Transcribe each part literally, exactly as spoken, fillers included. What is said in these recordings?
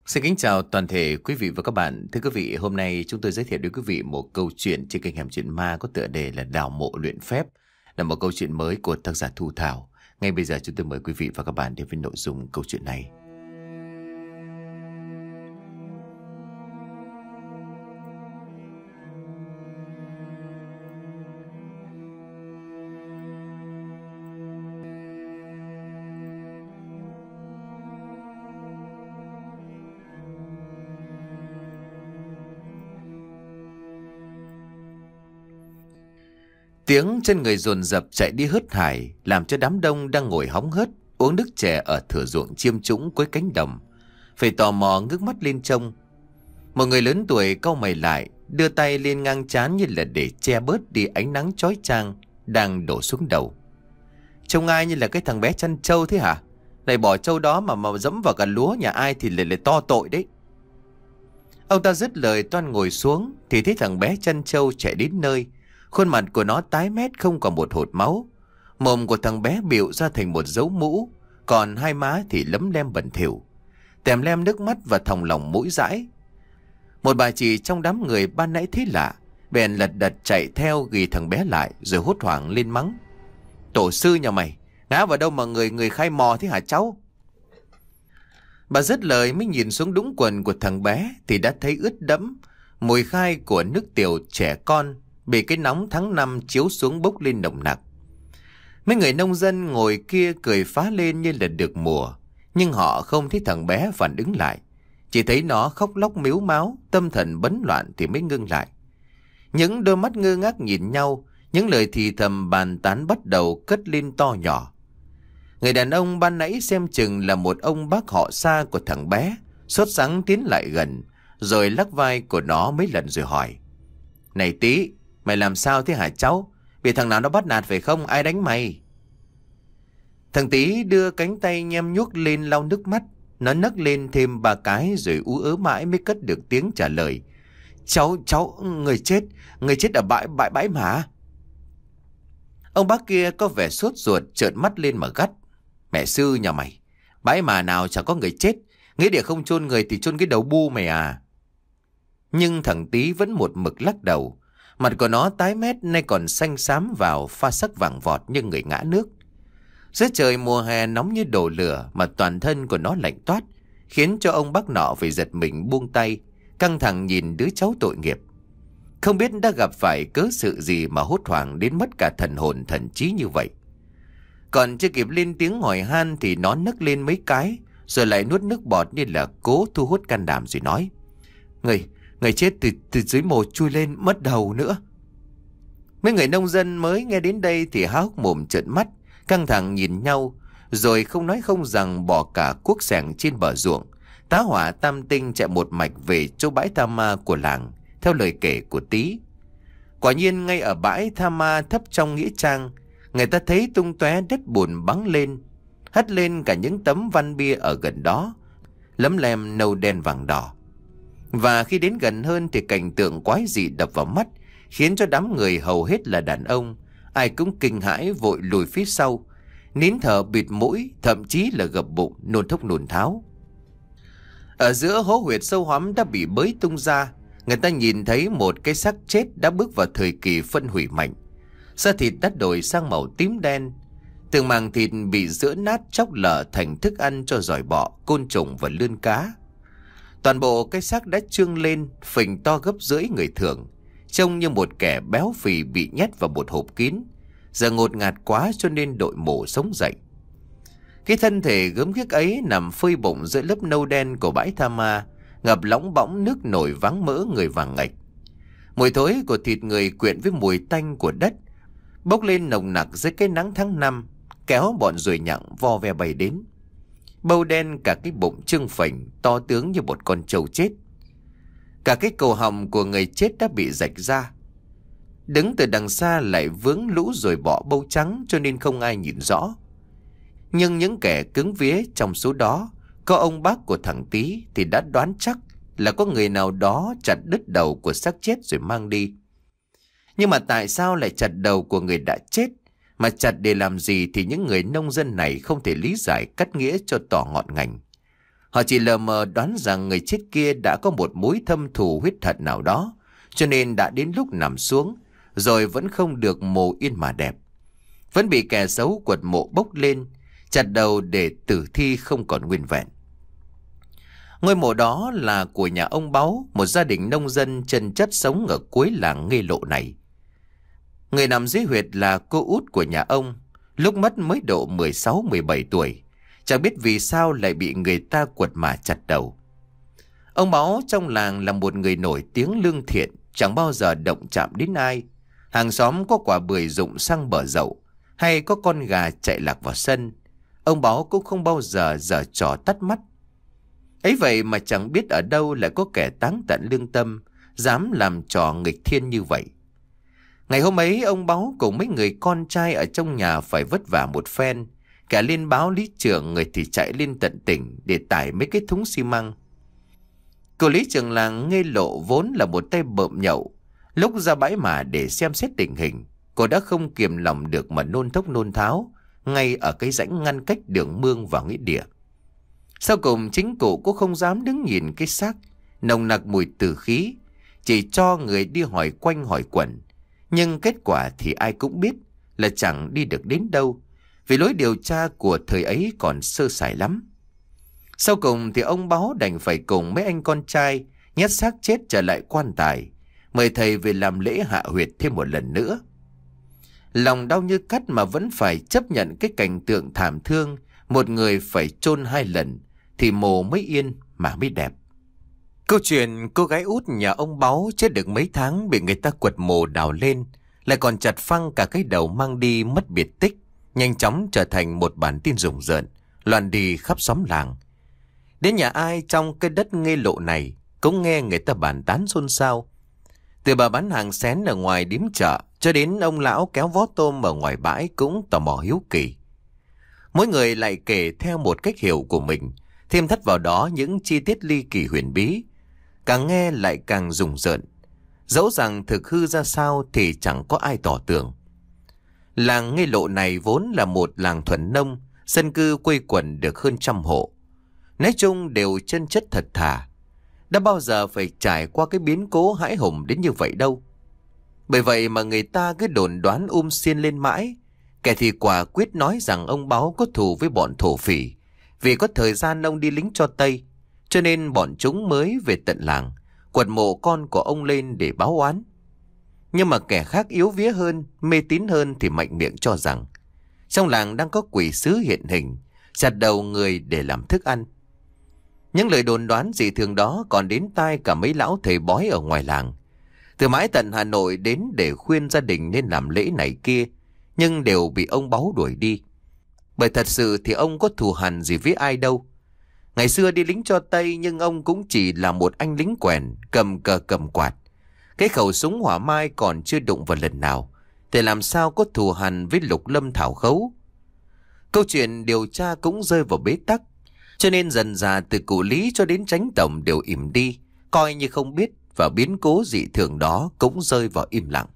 Xin kính chào toàn thể quý vị và các bạn. Thưa quý vị, hôm nay chúng tôi giới thiệu đến quý vị một câu chuyện trên kênh Hẻm Chuyện Ma có tựa đề là Đào Mộ Luyện Phép, là một câu chuyện mới của tác giả Thu Thảo. Ngay bây giờ chúng tôi mời quý vị và các bạn đến với nội dung câu chuyện này. Tiếng chân người dồn dập chạy đi hớt hải, làm cho đám đông đang ngồi hóng hớt uống nước chè ở thửa ruộng chiêm trũng cuối cánh đồng phải tò mò ngước mắt lên trông. Một người lớn tuổi cau mày lại, đưa tay lên ngang trán như là để che bớt đi ánh nắng chói chang đang đổ xuống đầu. Trông ai như là cái thằng bé chăn trâu thế hả? Này, bỏ trâu đó mà mà dẫm vào cả lúa nhà ai thì lại lại to tội đấy. Ông ta dứt lời toan ngồi xuống thì thấy thằng bé chăn trâu chạy đến nơi. Khuôn mặt của nó tái mét không còn một hột máu. Mồm của thằng bé bịu ra thành một dấu mũ, còn hai má thì lấm lem bẩn thỉu, tèm lem nước mắt và thòng lòng mũi dãi. Một bà chị trong đám người ban nãy thấy lạ, bèn lật đật chạy theo ghi thằng bé lại rồi hốt hoảng lên mắng: "Tổ sư nhà mày, ngã vào đâu mà người người khai mò thế hả cháu?" Bà dứt lời mới nhìn xuống đũng quần của thằng bé thì đã thấy ướt đẫm mùi khai của nước tiểu trẻ con bị cái nóng tháng năm chiếu xuống bốc lên nồng nặc. Mấy người nông dân ngồi kia cười phá lên như là được mùa, nhưng họ không thấy thằng bé phản ứng lại, chỉ thấy nó khóc lóc mếu máo, tâm thần bấn loạn thì mới ngưng lại. Những đôi mắt ngơ ngác nhìn nhau, những lời thì thầm bàn tán bắt đầu cất lên to nhỏ. Người đàn ông ban nãy xem chừng là một ông bác họ xa của thằng bé, sốt sắng tiến lại gần, rồi lắc vai của nó mấy lần rồi hỏi: "Này tí, mày làm sao thế hả cháu? Bị thằng nào nó bắt nạt phải không? Ai đánh mày?" Thằng Tí đưa cánh tay nhem nhuốc lên lau nước mắt. Nó nấc lên thêm ba cái rồi ú ớ mãi mới cất được tiếng trả lời: Cháu, cháu, người chết, người chết ở bãi, bãi, bãi mả. Ông bác kia có vẻ sốt ruột trợn mắt lên mà gắt: "Mẹ sư nhà mày, bãi mả nào chẳng có người chết, nghĩa địa không chôn người thì chôn cái đầu bu mày à?" Nhưng thằng Tí vẫn một mực lắc đầu. Mặt của nó tái mét nay còn xanh xám vào pha sắc vàng vọt như người ngã nước. Giữa trời mùa hè nóng như đổ lửa mà toàn thân của nó lạnh toát, khiến cho ông bác nọ phải giật mình buông tay, căng thẳng nhìn đứa cháu tội nghiệp. Không biết đã gặp phải cớ sự gì mà hốt hoảng đến mất cả thần hồn thần trí như vậy. Còn chưa kịp lên tiếng hỏi han thì nó nấc lên mấy cái, rồi lại nuốt nước bọt như là cố thu hút can đảm rồi nói: Người, người chết từ, từ dưới mồ chui lên mất đầu nữa." Mấy người nông dân mới nghe đến đây thì há hốc mồm trợn mắt, căng thẳng nhìn nhau, rồi không nói không rằng bỏ cả cuốc xẻng trên bờ ruộng, tá hỏa tam tinh chạy một mạch về chỗ bãi tha ma của làng, theo lời kể của Tí. Quả nhiên ngay ở bãi tha ma thấp trong nghĩa trang, người ta thấy tung tóe đất bùn bắn lên, hất lên cả những tấm văn bia ở gần đó, lấm lem nâu đen vàng đỏ. Và khi đến gần hơn thì cảnh tượng quái dị đập vào mắt, khiến cho đám người hầu hết là đàn ông, ai cũng kinh hãi vội lùi phía sau, nín thở bịt mũi, thậm chí là gập bụng nôn thốc nôn tháo. Ở giữa hố huyệt sâu hoắm đã bị bới tung ra, người ta nhìn thấy một cái xác chết đã bước vào thời kỳ phân hủy mạnh. Da thịt đã đổi sang màu tím đen, từng màng thịt bị giỡ nát chóc lở thành thức ăn cho giỏi bọ, côn trùng và lươn cá. Toàn bộ cái xác đã trương lên, phình to gấp rưỡi người thường, trông như một kẻ béo phì bị nhét vào một hộp kín, giờ ngột ngạt quá cho nên đội mổ sống dậy. Cái thân thể gớm ghiếc ấy nằm phơi bụng giữa lớp nâu đen của bãi tha ma, ngập lóng bõng nước nổi váng mỡ người vàng ngạch. Mùi thối của thịt người quyện với mùi tanh của đất bốc lên nồng nặc dưới cái nắng tháng năm, kéo bọn ruồi nhặng vo ve bay đến. Bâu đen cả cái bụng trưng phình to tướng như một con trâu chết. Cả cái cổ họng của người chết đã bị rạch ra. Đứng từ đằng xa lại vướng lũ rồi bỏ bâu trắng cho nên không ai nhìn rõ. Nhưng những kẻ cứng vía trong số đó, có ông bác của thằng Tí thì đã đoán chắc là có người nào đó chặt đứt đầu của xác chết rồi mang đi. Nhưng mà tại sao lại chặt đầu của người đã chết? Mà chặt để làm gì thì những người nông dân này không thể lý giải cắt nghĩa cho tỏ ngọn ngành. Họ chỉ lờ mờ đoán rằng người chết kia đã có một mối thâm thù huyết hận nào đó, cho nên đã đến lúc nằm xuống, rồi vẫn không được mồ yên mà đẹp. Vẫn bị kẻ xấu quật mộ bốc lên, chặt đầu để tử thi không còn nguyên vẹn. Ngôi mộ đó là của nhà ông Báu, một gia đình nông dân chân chất sống ở cuối làng Nghê Lộ này. Người nằm dưới huyệt là cô út của nhà ông, lúc mất mới độ mười sáu mười bảy tuổi. Chẳng biết vì sao lại bị người ta quật mả chặt đầu. Ông Báu trong làng là một người nổi tiếng lương thiện, chẳng bao giờ động chạm đến ai. Hàng xóm có quả bưởi rụng sang bờ dậu, hay có con gà chạy lạc vào sân, ông Báu cũng không bao giờ giở trò tắt mắt. Ấy vậy mà chẳng biết ở đâu lại có kẻ táng tận lương tâm, dám làm trò nghịch thiên như vậy. Ngày hôm ấy, ông Báu cùng mấy người con trai ở trong nhà phải vất vả một phen. Cả lên báo lý trưởng, người thì chạy lên tận tỉnh để tải mấy cái thúng xi măng. Cô lý trưởng làng Nghê Lộ vốn là một tay bợm nhậu. Lúc ra bãi mả để xem xét tình hình, cô đã không kiềm lòng được mà nôn thốc nôn tháo ngay ở cái rãnh ngăn cách đường mương và nghĩa địa. Sau cùng chính cụ cũng không dám đứng nhìn cái xác nồng nặc mùi tử khí, chỉ cho người đi hỏi quanh hỏi quẩn. Nhưng kết quả thì ai cũng biết là chẳng đi được đến đâu, vì lối điều tra của thời ấy còn sơ sài lắm. Sau cùng thì ông Báu đành phải cùng mấy anh con trai nhét xác chết trở lại quan tài, mời thầy về làm lễ hạ huyệt thêm một lần nữa. Lòng đau như cắt mà vẫn phải chấp nhận cái cảnh tượng thảm thương, một người phải chôn hai lần thì mồ mới yên mà mới đẹp. Câu chuyện cô gái út nhà ông Báu chết được mấy tháng bị người ta quật mồ đào lên, lại còn chặt phăng cả cái đầu mang đi mất biệt tích, nhanh chóng trở thành một bản tin rùng rợn, loan đi khắp xóm làng. Đến nhà ai trong cái đất Nghê Lộ này cũng nghe người ta bàn tán xôn xao. Từ bà bán hàng xén ở ngoài điếm chợ cho đến ông lão kéo vó tôm ở ngoài bãi cũng tò mò hiếu kỳ. Mỗi người lại kể theo một cách hiểu của mình, thêm thắt vào đó những chi tiết ly kỳ huyền bí, càng nghe lại càng rùng rợn. Dẫu rằng thực hư ra sao thì chẳng có ai tỏ tường. Làng Nghê Lộ này vốn là một làng thuần nông, dân cư quây quần được hơn trăm hộ. Nói chung đều chân chất thật thà, đã bao giờ phải trải qua cái biến cố hãi hùng đến như vậy đâu. Bởi vậy mà người ta cứ đồn đoán um xiên lên mãi. Kẻ thì quả quyết nói rằng ông Báu có thù với bọn thổ phỉ, vì có thời gian ông đi lính cho Tây, cho nên bọn chúng mới về tận làng quật mộ con của ông lên để báo oán. Nhưng mà kẻ khác yếu vía hơn, mê tín hơn thì mạnh miệng cho rằng trong làng đang có quỷ sứ hiện hình, chặt đầu người để làm thức ăn. Những lời đồn đoán dị thường đó còn đến tai cả mấy lão thầy bói ở ngoài làng. Từ mãi tận Hà Nội đến để khuyên gia đình nên làm lễ này kia, nhưng đều bị ông Báu đuổi đi. Bởi thật sự thì ông có thù hằn gì với ai đâu. Ngày xưa đi lính cho Tây nhưng ông cũng chỉ là một anh lính quèn, cầm cờ cầm quạt. Cái khẩu súng hỏa mai còn chưa đụng vào lần nào, thì làm sao có thù hằn với Lục Lâm Thảo Khấu. Câu chuyện điều tra cũng rơi vào bế tắc, cho nên dần dà từ cụ Lý cho đến Chánh Tổng đều ỉm đi, coi như không biết, và biến cố dị thường đó cũng rơi vào im lặng.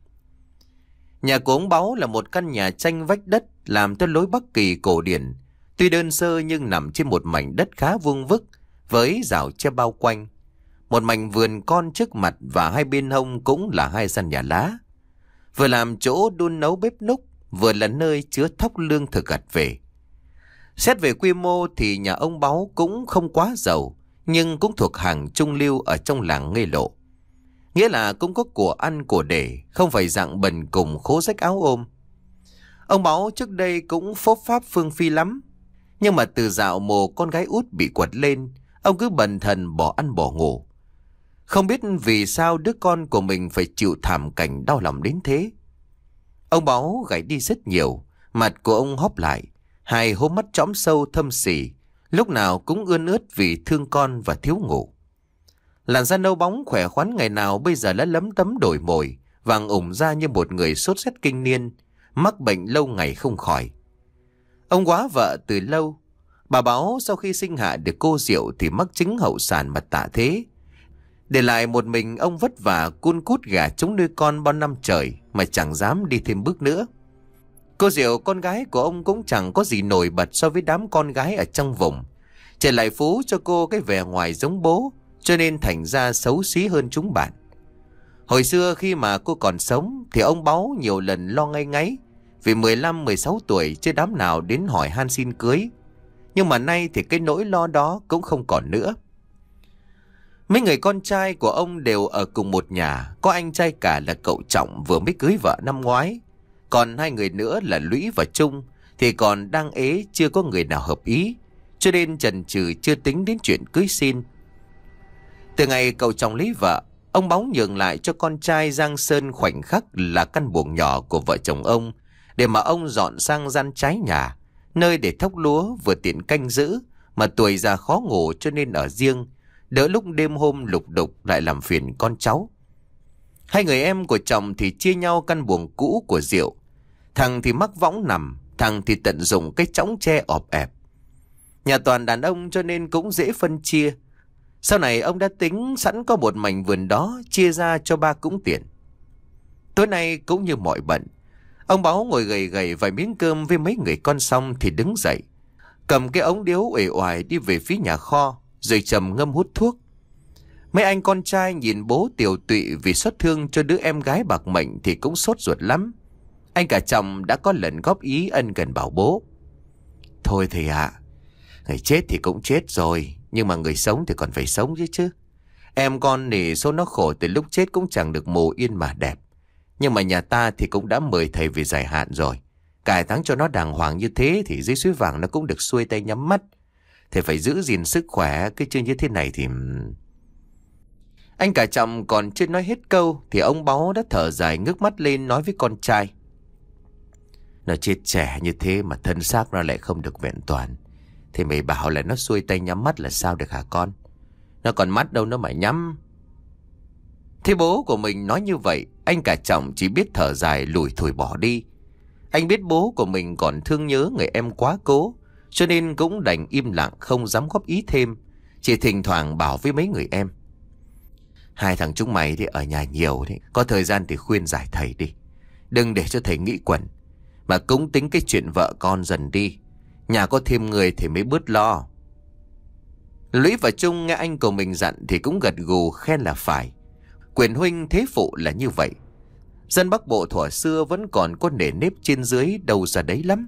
Nhà của ông Báu là một căn nhà tranh vách đất làm theo lối Bắc Kỳ cổ điển, tuy đơn sơ nhưng nằm trên một mảnh đất khá vuông vức với rào che bao quanh. Một mảnh vườn con trước mặt và hai bên hông cũng là hai gian nhà lá, vừa làm chỗ đun nấu bếp núc, vừa là nơi chứa thóc lương thực gặt về. Xét về quy mô thì nhà ông Báu cũng không quá giàu, nhưng cũng thuộc hàng trung lưu ở trong làng Nghê Lộ. Nghĩa là cũng có của ăn của để, không phải dạng bần cùng khố rách áo ôm. Ông Báu trước đây cũng phốp pháp phương phi lắm, nhưng mà từ dạo mồ con gái út bị quật lên, ông cứ bần thần bỏ ăn bỏ ngủ. Không biết vì sao đứa con của mình phải chịu thảm cảnh đau lòng đến thế. Ông Báu gãy đi rất nhiều, mặt của ông hóp lại, hai hốc mắt trõm sâu thâm sỉ, lúc nào cũng ươn ướt vì thương con và thiếu ngủ. Làn da nâu bóng khỏe khoắn ngày nào bây giờ đã lấm tấm đổi mồi, vàng ủng ra như một người sốt rét kinh niên, mắc bệnh lâu ngày không khỏi. Ông quá vợ từ lâu. Bà Báu sau khi sinh hạ được cô Diệu thì mắc chứng hậu sản mà tạ thế. Để lại một mình ông vất vả cun cút gà trống nuôi con bao năm trời mà chẳng dám đi thêm bước nữa. Cô Diệu con gái của ông cũng chẳng có gì nổi bật so với đám con gái ở trong vùng. Trẻ lại phú cho cô cái vẻ ngoài giống bố, cho nên thành ra xấu xí hơn chúng bạn. Hồi xưa khi mà cô còn sống thì ông Báu nhiều lần lo ngay ngáy vì mười lăm mười sáu tuổi chưa đám nào đến hỏi han xin cưới. Nhưng mà nay thì cái nỗi lo đó cũng không còn nữa. Mấy người con trai của ông đều ở cùng một nhà. Có anh trai cả là cậu Trọng vừa mới cưới vợ năm ngoái. Còn hai người nữa là Lũy và Trung thì còn đang ế, chưa có người nào hợp ý, cho nên chần chừ chưa tính đến chuyện cưới xin. Từ ngày cậu Trọng lấy vợ, ông Báu nhường lại cho con trai Giang Sơn khoảnh khắc là căn buồng nhỏ của vợ chồng ông, để mà ông dọn sang gian trái nhà, nơi để thóc lúa vừa tiện canh giữ, mà tuổi già khó ngủ cho nên ở riêng, đỡ lúc đêm hôm lục đục lại làm phiền con cháu. Hai người em của chồng thì chia nhau căn buồng cũ của Diệu. Thằng thì mắc võng nằm, thằng thì tận dụng cái chõng tre ọp ẹp. Nhà toàn đàn ông cho nên cũng dễ phân chia. Sau này ông đã tính sẵn có một mảnh vườn đó, chia ra cho ba cũng tiện. Tối nay cũng như mọi bận, ông Báu ngồi gầy gầy vài miếng cơm với mấy người con xong thì đứng dậy, cầm cái ống điếu uể oải đi về phía nhà kho, rồi trầm ngâm hút thuốc. Mấy anh con trai nhìn bố tiều tụy vì xót thương cho đứa em gái bạc mệnh thì cũng sốt ruột lắm. Anh cả chồng đã có lần góp ý ân cần bảo bố: thôi thầy ạ, người chết thì cũng chết rồi, nhưng mà người sống thì còn phải sống chứ chứ. Em con thì số nó khổ từ lúc chết cũng chẳng được mồ yên mà đẹp. Nhưng mà nhà ta thì cũng đã mời thầy về giải hạn rồi. Cải tháng cho nó đàng hoàng như thế thì dưới suối vàng nó cũng được xuôi tay nhắm mắt. Thầy phải giữ gìn sức khỏe, cái chương như thế này thì... Anh cả chồng còn chưa nói hết câu thì ông Báu đã thở dài ngước mắt lên nói với con trai: nó chết trẻ như thế mà thân xác nó lại không được vẹn toàn, thì mày bảo là nó xuôi tay nhắm mắt là sao được hả con? Nó còn mắt đâu nó mà nhắm. Thế bố của mình nói như vậy, anh cả chồng chỉ biết thở dài lủi thủi bỏ đi. Anh biết bố của mình còn thương nhớ người em quá cố, cho nên cũng đành im lặng không dám góp ý thêm, chỉ thỉnh thoảng bảo với mấy người em: hai thằng chúng mày thì ở nhà nhiều đấy, có thời gian thì khuyên giải thầy đi, đừng để cho thầy nghĩ quẩn, mà cũng tính cái chuyện vợ con dần đi. Nhà có thêm người thì mới bớt lo. Lũy và Trung nghe anh của mình dặn thì cũng gật gù khen là phải. Quyền huynh thế phụ là như vậy. Dân Bắc Bộ thuở xưa vẫn còn có nề nếp trên dưới đâu ra đấy lắm.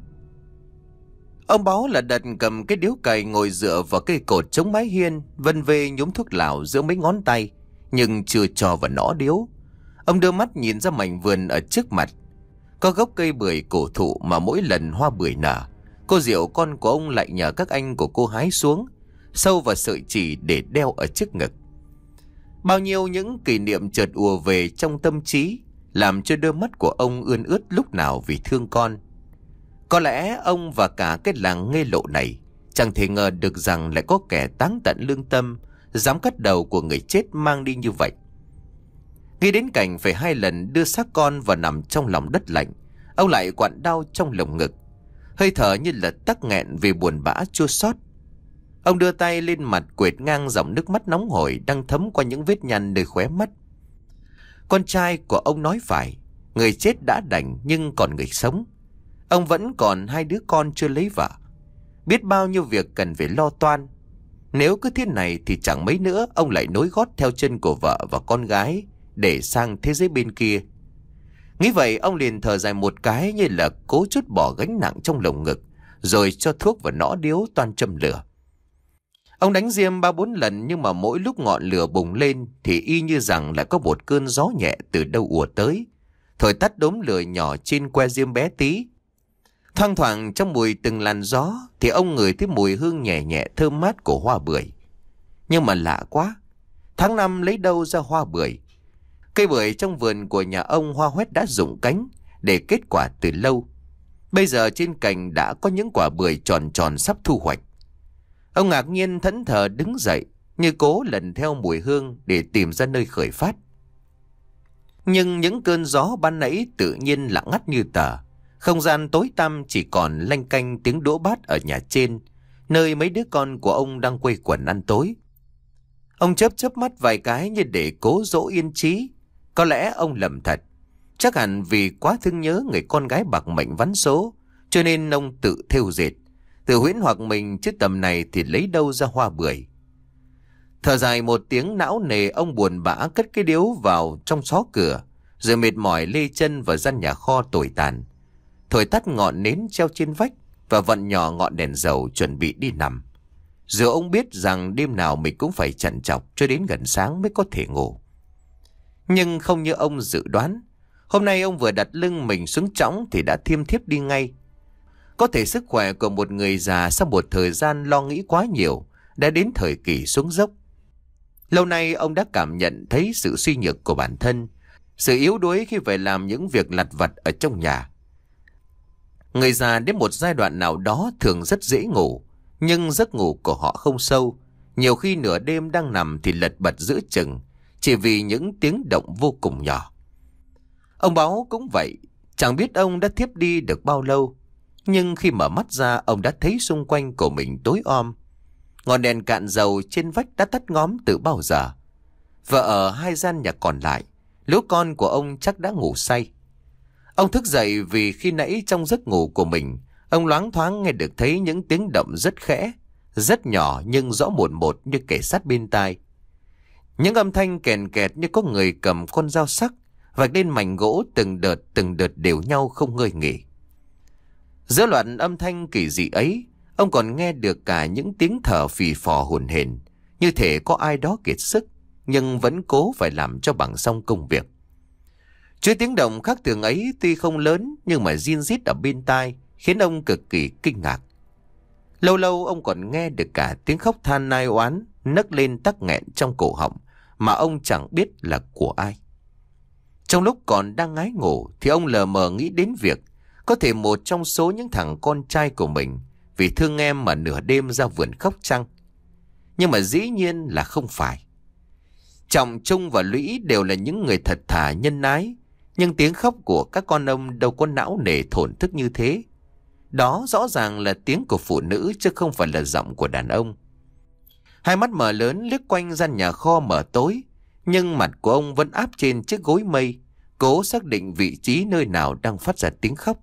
Ông Báu là đật cầm cái điếu cày ngồi dựa vào cây cột chống mái hiên, vân vê nhúm thuốc lào giữa mấy ngón tay, nhưng chưa cho vào nõ điếu. Ông đưa mắt nhìn ra mảnh vườn ở trước mặt. Có gốc cây bưởi cổ thụ mà mỗi lần hoa bưởi nở, cô Diệu con của ông lại nhờ các anh của cô hái xuống, sâu vào sợi chỉ để đeo ở trước ngực. Bao nhiêu những kỷ niệm chợt ùa về trong tâm trí, làm cho đôi mắt của ông ươn ướt lúc nào vì thương con. Có lẽ ông và cả cái làng Nghê Lộ này chẳng thể ngờ được rằng lại có kẻ táng tận lương tâm, dám cắt đầu của người chết mang đi như vậy. Nghĩ đến cảnh phải hai lần đưa xác con vào nằm trong lòng đất lạnh, ông lại quặn đau trong lồng ngực, hơi thở như là tắc nghẹn vì buồn bã chua xót. Ông đưa tay lên mặt quệt ngang dòng nước mắt nóng hổi đang thấm qua những vết nhăn nơi khóe mắt. Con trai của ông nói phải, người chết đã đành nhưng còn người sống. Ông vẫn còn hai đứa con chưa lấy vợ, biết bao nhiêu việc cần phải lo toan. Nếu cứ thế này thì chẳng mấy nữa ông lại nối gót theo chân của vợ và con gái để sang thế giới bên kia. Nghĩ vậy ông liền thở dài một cái như là cố trút bỏ gánh nặng trong lồng ngực, rồi cho thuốc vào nõ điếu toan châm lửa. Ông đánh diêm ba bốn lần, nhưng mà mỗi lúc ngọn lửa bùng lên thì y như rằng lại có một cơn gió nhẹ từ đâu ùa tới, thổi tắt đốm lửa nhỏ trên que diêm bé tí. Thoang thoảng trong mùi từng làn gió thì ông ngửi thấy mùi hương nhẹ nhẹ thơm mát của hoa bưởi. Nhưng mà lạ quá, tháng năm lấy đâu ra hoa bưởi? Cây bưởi trong vườn của nhà ông hoa hoét đã rụng cánh để kết quả từ lâu. Bây giờ trên cành đã có những quả bưởi tròn tròn sắp thu hoạch. Ông ngạc nhiên thẫn thờ đứng dậy, như cố lần theo mùi hương để tìm ra nơi khởi phát. Nhưng những cơn gió ban nãy tự nhiên lặng ngắt như tờ. Không gian tối tăm chỉ còn lanh canh tiếng đũa bát ở nhà trên, nơi mấy đứa con của ông đang quây quần ăn tối. Ông chớp chớp mắt vài cái như để cố dỗ yên trí. Có lẽ ông lầm thật. Chắc hẳn vì quá thương nhớ người con gái bạc mệnh vắn số, cho nên ông tự thêu dệt, Tự huyễn hoặc mình chứ tầm này thì lấy đâu ra hoa bưởi. Thở dài một tiếng não nề, ông buồn bã cất cái điếu vào trong xó cửa, rồi mệt mỏi lê chân vào gian nhà kho tồi tàn, thổi tắt ngọn nến treo trên vách và vặn nhỏ ngọn đèn dầu chuẩn bị đi nằm. Dù ông biết rằng đêm nào mình cũng phải trằn trọc cho đến gần sáng mới có thể ngủ. Nhưng không như ông dự đoán, hôm nay ông vừa đặt lưng mình xuống chõng thì đã thiêm thiếp đi ngay. Có thể sức khỏe của một người già sau một thời gian lo nghĩ quá nhiều đã đến thời kỳ xuống dốc. Lâu nay ông đã cảm nhận thấy sự suy nhược của bản thân, sự yếu đuối khi phải làm những việc lặt vặt ở trong nhà. Người già đến một giai đoạn nào đó thường rất dễ ngủ, nhưng giấc ngủ của họ không sâu. Nhiều khi nửa đêm đang nằm thì lật bật giữa chừng, chỉ vì những tiếng động vô cùng nhỏ. Ông Báu cũng vậy, chẳng biết ông đã thiếp đi được bao lâu. Nhưng khi mở mắt ra, ông đã thấy xung quanh của mình tối om. Ngọn đèn cạn dầu trên vách đã tắt ngóm từ bao giờ. Và ở hai gian nhà còn lại, lũ con của ông chắc đã ngủ say. Ông thức dậy vì khi nãy trong giấc ngủ của mình, ông loáng thoáng nghe được thấy những tiếng động rất khẽ, rất nhỏ nhưng rõ mồn một như kẻ sát bên tai. Những âm thanh kèn kẹt như có người cầm con dao sắc vạch lên mảnh gỗ từng đợt từng đợt đều nhau không ngơi nghỉ. Giữa loạt âm thanh kỳ dị ấy, ông còn nghe được cả những tiếng thở phì phò hổn hển, như thể có ai đó kiệt sức nhưng vẫn cố phải làm cho bằng xong công việc. Chuỗi tiếng động khác thường ấy tuy không lớn nhưng mà rin rít ở bên tai khiến ông cực kỳ kinh ngạc. Lâu lâu ông còn nghe được cả tiếng khóc than nai oán nấc lên tắc nghẹn trong cổ họng mà ông chẳng biết là của ai. Trong lúc còn đang ngái ngủ thì ông lờ mờ nghĩ đến việc có thể một trong số những thằng con trai của mình vì thương em mà nửa đêm ra vườn khóc chăng. Nhưng mà dĩ nhiên là không phải. Trọng, Trung và Lũy đều là những người thật thà nhân ái, nhưng tiếng khóc của các con ông đâu có não nề thổn thức như thế. Đó rõ ràng là tiếng của phụ nữ chứ không phải là giọng của đàn ông. Hai mắt mở lớn liếc quanh gian nhà kho mở tối, nhưng mặt của ông vẫn áp trên chiếc gối mây, cố xác định vị trí nơi nào đang phát ra tiếng khóc.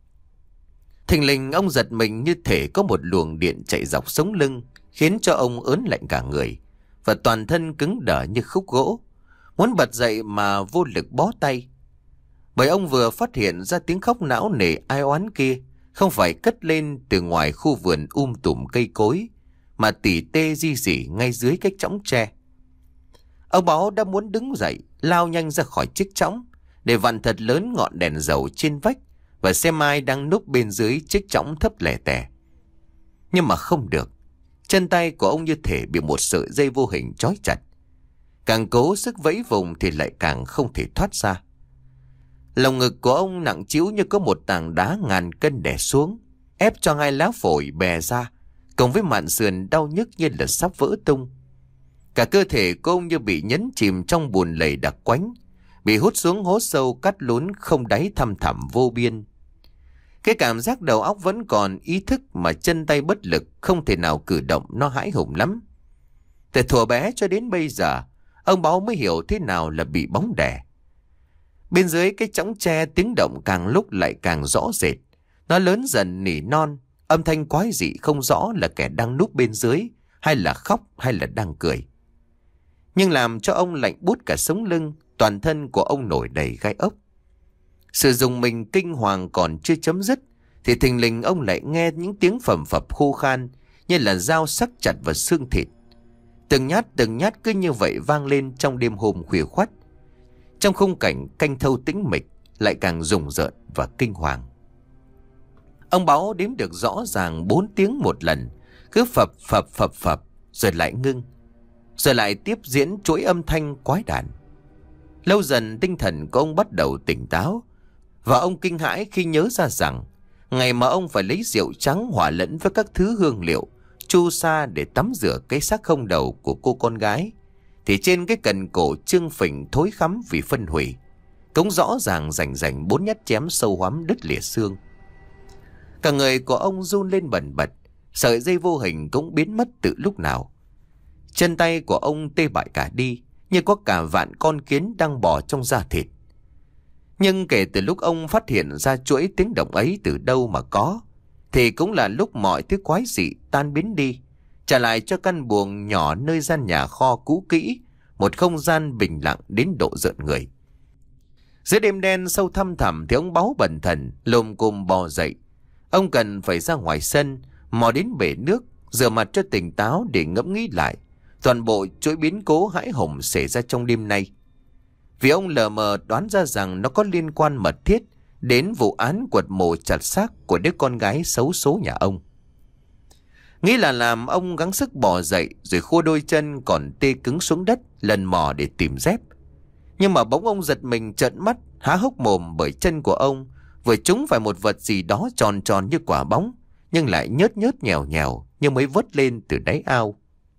Thình lình ông giật mình như thể có một luồng điện chạy dọc sống lưng, khiến cho ông ớn lạnh cả người, và toàn thân cứng đờ như khúc gỗ, muốn bật dậy mà vô lực bó tay. Bởi ông vừa phát hiện ra tiếng khóc não nề ai oán kia không phải cất lên từ ngoài khu vườn um tùm cây cối, mà tỉ tê ri rỉ ngay dưới cái chõng tre. Ông Báo đã muốn đứng dậy, lao nhanh ra khỏi chiếc chõng để vặn thật lớn ngọn đèn dầu trên vách và xem ai đang núp bên dưới chiếc chõng thấp lẻ tẻ. Nhưng mà không được. Chân tay của ông như thể bị một sợi dây vô hình trói chặt. Càng cố sức vẫy vùng thì lại càng không thể thoát ra. Lòng ngực của ông nặng trĩu như có một tảng đá ngàn cân đè xuống, ép cho hai lá phổi bè ra, cộng với mạn sườn đau nhức như là sắp vỡ tung. Cả cơ thể của ông như bị nhấn chìm trong bùn lầy đặc quánh, bị hút xuống hố sâu cắt lún không đáy thăm thẳm vô biên. Cái cảm giác đầu óc vẫn còn ý thức mà chân tay bất lực, không thể nào cử động, nó hãi hùng lắm. Từ thuở bé cho đến bây giờ, ông Báo mới hiểu thế nào là bị bóng đè. Bên dưới cái chõng tre tiếng động càng lúc lại càng rõ rệt. Nó lớn dần nỉ non, âm thanh quái dị không rõ là kẻ đang núp bên dưới, hay là khóc hay là đang cười. Nhưng làm cho ông lạnh buốt cả sống lưng, toàn thân của ông nổi đầy gai ốc. Sự rùng mình kinh hoàng còn chưa chấm dứt thì thình lình ông lại nghe những tiếng phầm phập khô khan như là dao sắc chặt vào xương thịt. Từng nhát từng nhát cứ như vậy vang lên trong đêm hôm khuya khoắt. Trong khung cảnh canh thâu tĩnh mịch lại càng rùng rợn và kinh hoàng. Ông Báo đếm được rõ ràng bốn tiếng một lần, cứ phập phập phập phập rồi lại ngưng, rồi lại tiếp diễn chuỗi âm thanh quái đản. Lâu dần tinh thần của ông bắt đầu tỉnh táo, và ông kinh hãi khi nhớ ra rằng ngày mà ông phải lấy rượu trắng hòa lẫn với các thứ hương liệu chu sa để tắm rửa cái xác không đầu của cô con gái, thì trên cái cần cổ trương phình thối khắm vì phân hủy cũng rõ ràng rành rành bốn nhát chém sâu hoắm đứt lìa xương. Cả người của ông run lên bần bật, sợi dây vô hình cũng biến mất từ lúc nào. Chân tay của ông tê bại cả đi, như có cả vạn con kiến đang bò trong da thịt. Nhưng kể từ lúc ông phát hiện ra chuỗi tiếng động ấy từ đâu mà có, thì cũng là lúc mọi thứ quái dị tan biến đi, trả lại cho căn buồng nhỏ nơi gian nhà kho cũ kỹ một không gian bình lặng đến độ rợn người. Giữa đêm đen sâu thăm thẳm thì ông Báu bần thần lồm cồm bò dậy. Ông cần phải ra ngoài sân, mò đến bể nước, rửa mặt cho tỉnh táo để ngẫm nghĩ lại toàn bộ chuỗi biến cố hãi hùng xảy ra trong đêm nay. Vì ông lờ mờ đoán ra rằng nó có liên quan mật thiết đến vụ án quật mộ chặt xác của đứa con gái xấu số nhà ông. Nghĩ là làm, ông gắng sức bò dậy rồi khua đôi chân còn tê cứng xuống đất lần mò để tìm dép. Nhưng mà bỗng ông giật mình trợn mắt há hốc mồm bởi chân của ông vừa trúng phải một vật gì đó tròn tròn như quả bóng, nhưng lại nhớt nhớt nhèo nhèo như mới vớt lên từ đáy ao.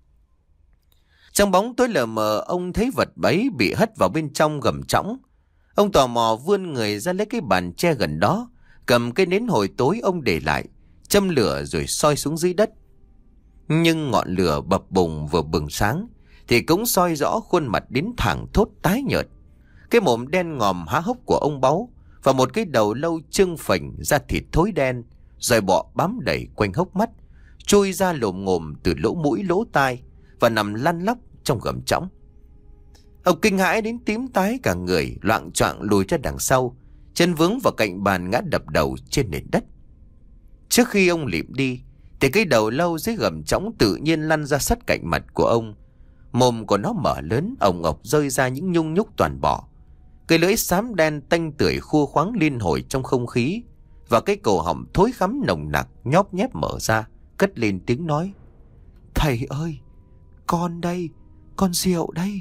Trong bóng tối lờ mờ, ông thấy vật bấy bị hất vào bên trong gầm trõng. Ông tò mò vươn người ra lấy cái bàn tre gần đó, cầm cái nến hồi tối ông để lại, châm lửa rồi soi xuống dưới đất. Nhưng ngọn lửa bập bùng vừa bừng sáng thì cũng soi rõ khuôn mặt đến thẳng thốt tái nhợt, cái mồm đen ngòm há hốc của ông Báu và một cái đầu lâu trưng phình da thịt thối đen, rồi bọ bám đầy quanh hốc mắt, trôi ra lồm ngồm từ lỗ mũi lỗ tai và nằm lăn lóc trong gầm trõng. Ông kinh hãi đến tím tái cả người, loạng choạng lùi ra đằng sau, chân vướng vào cạnh bàn ngã đập đầu trên nền đất. Trước khi ông lịm đi thì cái đầu lâu dưới gầm trõng tự nhiên lăn ra sát cạnh mặt của ông. Mồm của nó mở lớn, ồng ộc rơi ra những nhung nhúc toàn bọ. Cái lưỡi xám đen tanh tưởi khua khoáng liên hồi trong không khí, và cái cổ họng thối khắm nồng nặc nhóp nhép mở ra, cất lên tiếng nói: "Thầy ơi, con đây, con Diệu đây."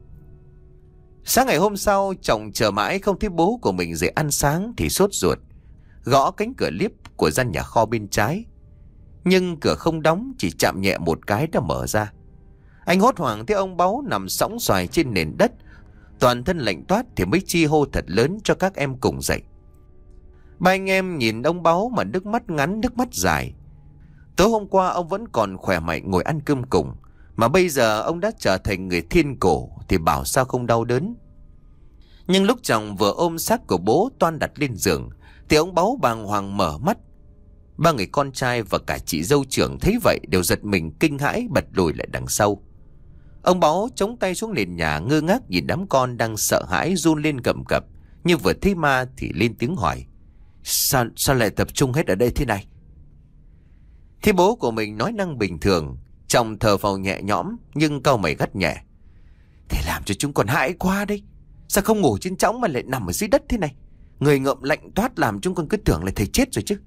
Sáng ngày hôm sau, chồng chờ mãi không thấy bố của mình dậy ăn sáng thì sốt ruột, gõ cánh cửa liếp của gian nhà kho bên trái. Nhưng cửa không đóng, chỉ chạm nhẹ một cái đã mở ra. Anh hốt hoảng thấy ông Báu nằm sõng xoài trên nền đất, toàn thân lạnh toát, thì mới chi hô thật lớn cho các em cùng dậy. Ba anh em nhìn ông Báu mà nước mắt ngắn nước mắt dài. Tối hôm qua ông vẫn còn khỏe mạnh ngồi ăn cơm cùng, mà bây giờ ông đã trở thành người thiên cổ thì bảo sao không đau đớn. Nhưng lúc chồng vừa ôm xác của bố toan đặt lên giường thì ông Báu bàng hoàng mở mắt. Ba người con trai và cả chị dâu trưởng thấy vậy đều giật mình kinh hãi bật lùi lại đằng sau. Ông Báu chống tay xuống nền nhà ngơ ngác nhìn đám con đang sợ hãi run lên cầm cập như vừa thấy ma, thì lên tiếng hỏi: Sao, sao lại tập trung hết ở đây thế này? Thì bố của mình nói năng bình thường, chồng thở phào nhẹ nhõm nhưng cau mày gắt nhẹ: "Thì làm cho chúng còn hãi quá đấy. Sao không ngủ trên chõng mà lại nằm ở dưới đất thế này? Người ngợm lạnh toát làm chúng con cứ tưởng là thầy chết rồi chứ."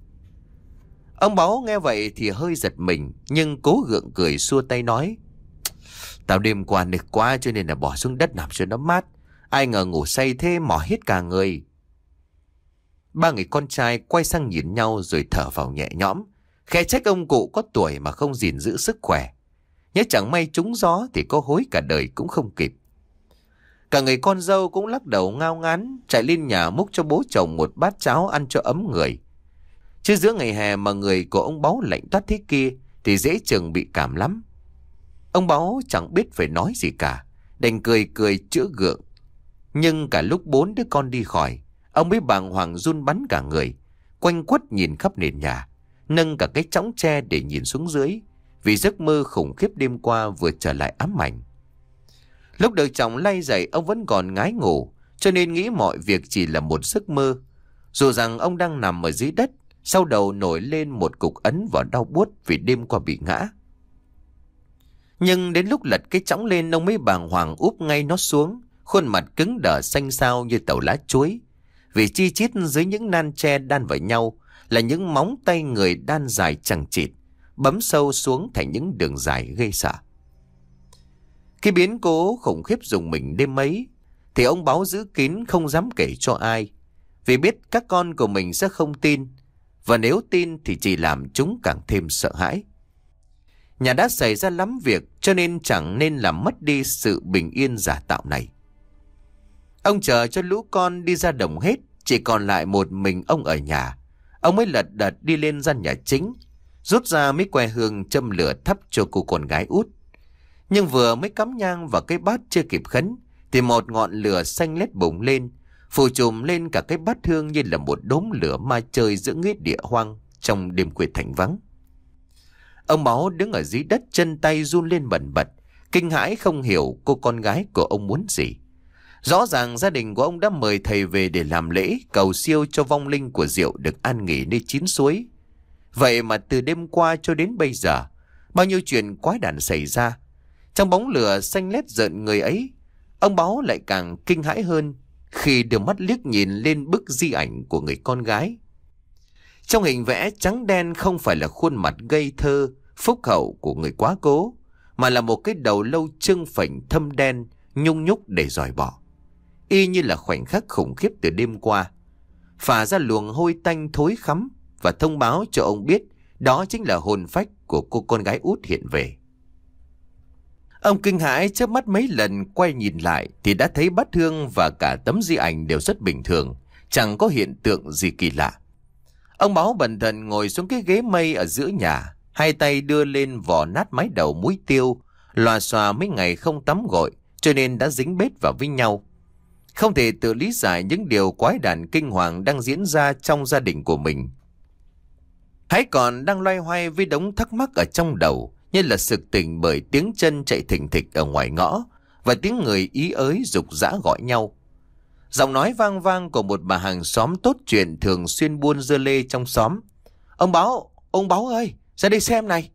Ông Báu nghe vậy thì hơi giật mình, nhưng cố gượng cười xua tay nói: "Tao đêm qua nực quá cho nên là bỏ xuống đất nằm cho nó mát. Ai ngờ ngủ say thế mỏi hết cả người." Ba người con trai quay sang nhìn nhau rồi thở vào nhẹ nhõm, khẽ trách ông cụ có tuổi mà không gìn giữ sức khỏe. Nhớ chẳng may trúng gió thì có hối cả đời cũng không kịp. Cả người con dâu cũng lắc đầu ngao ngán, chạy lên nhà múc cho bố chồng một bát cháo ăn cho ấm người. Chứ giữa ngày hè mà người của ông Báu lạnh toát thế kia thì dễ chừng bị cảm lắm. Ông Báu chẳng biết phải nói gì cả, đành cười cười chữa gượng. Nhưng cả lúc bốn đứa con đi khỏi, ông mới bàng hoàng run bắn cả người, quanh quất nhìn khắp nền nhà, nâng cả cái chõng tre để nhìn xuống dưới, vì giấc mơ khủng khiếp đêm qua vừa trở lại ám ảnh. Lúc được chồng lay dậy, ông vẫn còn ngái ngủ, cho nên nghĩ mọi việc chỉ là một giấc mơ. Dù rằng ông đang nằm ở dưới đất, sau đầu nổi lên một cục ấn và đau buốt vì đêm qua bị ngã. Nhưng đến lúc lật cái chõng lên, ông mới bàng hoàng úp ngay nó xuống, khuôn mặt cứng đờ xanh xao như tàu lá chuối. Vì chi chít dưới những nan tre đan vào nhau là những móng tay người đan dài chằng chịt, bấm sâu xuống thành những đường dài gây sợ. Cái biến cố khủng khiếp dùng mình đêm ấy thì ông Báu giữ kín không dám kể cho ai, vì biết các con của mình sẽ không tin, và nếu tin thì chỉ làm chúng càng thêm sợ hãi. Nhà đã xảy ra lắm việc, cho nên chẳng nên làm mất đi sự bình yên giả tạo này. Ông chờ cho lũ con đi ra đồng hết, chỉ còn lại một mình ông ở nhà. Ông mới lật đật đi lên gian nhà chính, rút ra mấy que hương châm lửa thắp cho cô con gái út. Nhưng vừa mới cắm nhang vào cái bát chưa kịp khấn thì một ngọn lửa xanh lét bùng lên, phủ trùm lên cả cái bát hương như là một đốm lửa ma chơi giữa nghĩa địa hoang trong đêm khuya thành vắng. Ông Máu đứng ở dưới đất, chân tay run lên bần bật, kinh hãi không hiểu cô con gái của ông muốn gì. Rõ ràng gia đình của ông đã mời thầy về để làm lễ cầu siêu cho vong linh của Diệu được an nghỉ nơi chín suối. Vậy mà từ đêm qua cho đến bây giờ, bao nhiêu chuyện quái đản xảy ra. Trong bóng lửa xanh lét rợn người ấy, ông Báo lại càng kinh hãi hơn khi đưa mắt liếc nhìn lên bức di ảnh của người con gái. Trong hình vẽ trắng đen không phải là khuôn mặt ngây thơ, phúc hậu của người quá cố, mà là một cái đầu lâu trưng phình thâm đen, nhung nhúc để dòi bỏ. Y như là khoảnh khắc khủng khiếp từ đêm qua, phả ra luồng hôi tanh thối khắm và thông báo cho ông biết đó chính là hồn phách của cô con gái út hiện về. Ông kinh hãi chớp mắt mấy lần, quay nhìn lại thì đã thấy bát hương và cả tấm di ảnh đều rất bình thường, chẳng có hiện tượng gì kỳ lạ. Ông Báo bần thần ngồi xuống cái ghế mây ở giữa nhà, hai tay đưa lên vò nát mái đầu muối tiêu, lòa xòa mấy ngày không tắm gội cho nên đã dính bết vào với nhau. Không thể tự lý giải những điều quái đản kinh hoàng đang diễn ra trong gia đình của mình. Hãy còn đang loay hoay với đống thắc mắc ở trong đầu, như là sực tỉnh bởi tiếng chân chạy thình thịch ở ngoài ngõ và tiếng người ý ới rục rã gọi nhau. Giọng nói vang vang của một bà hàng xóm tốt chuyện thường xuyên buôn dưa lê trong xóm. Ông Báo, ông Báo ơi, ra đây xem này.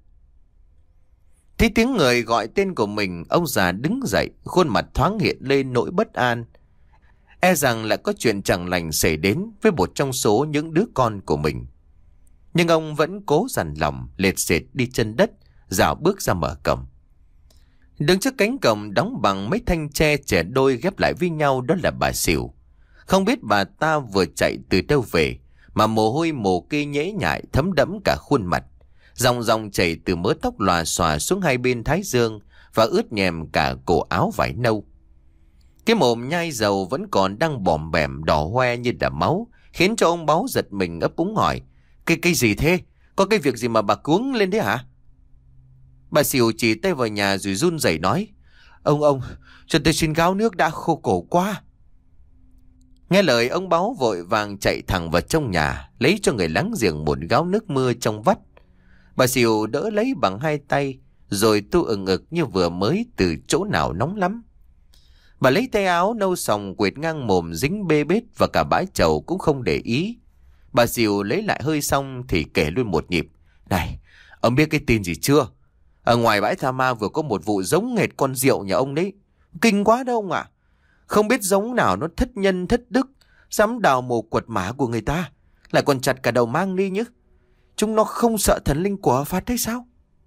Thấy tiếng người gọi tên của mình, ông già đứng dậy, khuôn mặt thoáng hiện lên nỗi bất an. E rằng lại có chuyện chẳng lành xảy đến với một trong số những đứa con của mình. Nhưng ông vẫn cố dằn lòng, lệt xệt đi chân đất, dạo bước ra mở cổng. Đứng trước cánh cổng đóng bằng mấy thanh tre chẻ đôi ghép lại với nhau, đó là bà Xỉu. Không biết bà ta vừa chạy từ đâu về, mà mồ hôi mồ kê nhễ nhại thấm đẫm cả khuôn mặt. Dòng dòng chảy từ mớ tóc lòa xòa xuống hai bên thái dương và ướt nhèm cả cổ áo vải nâu. Cái mồm nhai dầu vẫn còn đang bòm bẻm đỏ hoe như đã máu, khiến cho ông Báo giật mình ấp úng hỏi: Cái cái gì thế? Có cái việc gì mà bà cuống lên thế hả? Bà Xỉu chỉ tay vào nhà rồi run rẩy nói: Ông ông, cho tôi xin gáo nước, đã khô cổ quá. Nghe lời, ông Báo vội vàng chạy thẳng vào trong nhà, lấy cho người láng giềng một gáo nước mưa trong vắt. Bà Xỉu đỡ lấy bằng hai tay, rồi tu ừng ực như vừa mới từ chỗ nào nóng lắm. Bà lấy tay áo nâu sòng quệt ngang mồm dính bê bết và cả bãi chầu cũng không để ý. Bà Xỉu lấy lại hơi xong thì kể luôn một nhịp: Này, ông biết cái tin gì chưa? Ở ngoài bãi Tha Ma vừa có một vụ giống nghệt con Diệu nhà ông đấy. Kinh quá đâu ông ạ. Không biết giống nào nó thất nhân thất đức, dám đào mồ quật mã của người ta, lại còn chặt cả đầu mang đi nhá. Chúng nó không sợ thần linh của phạt hay sao?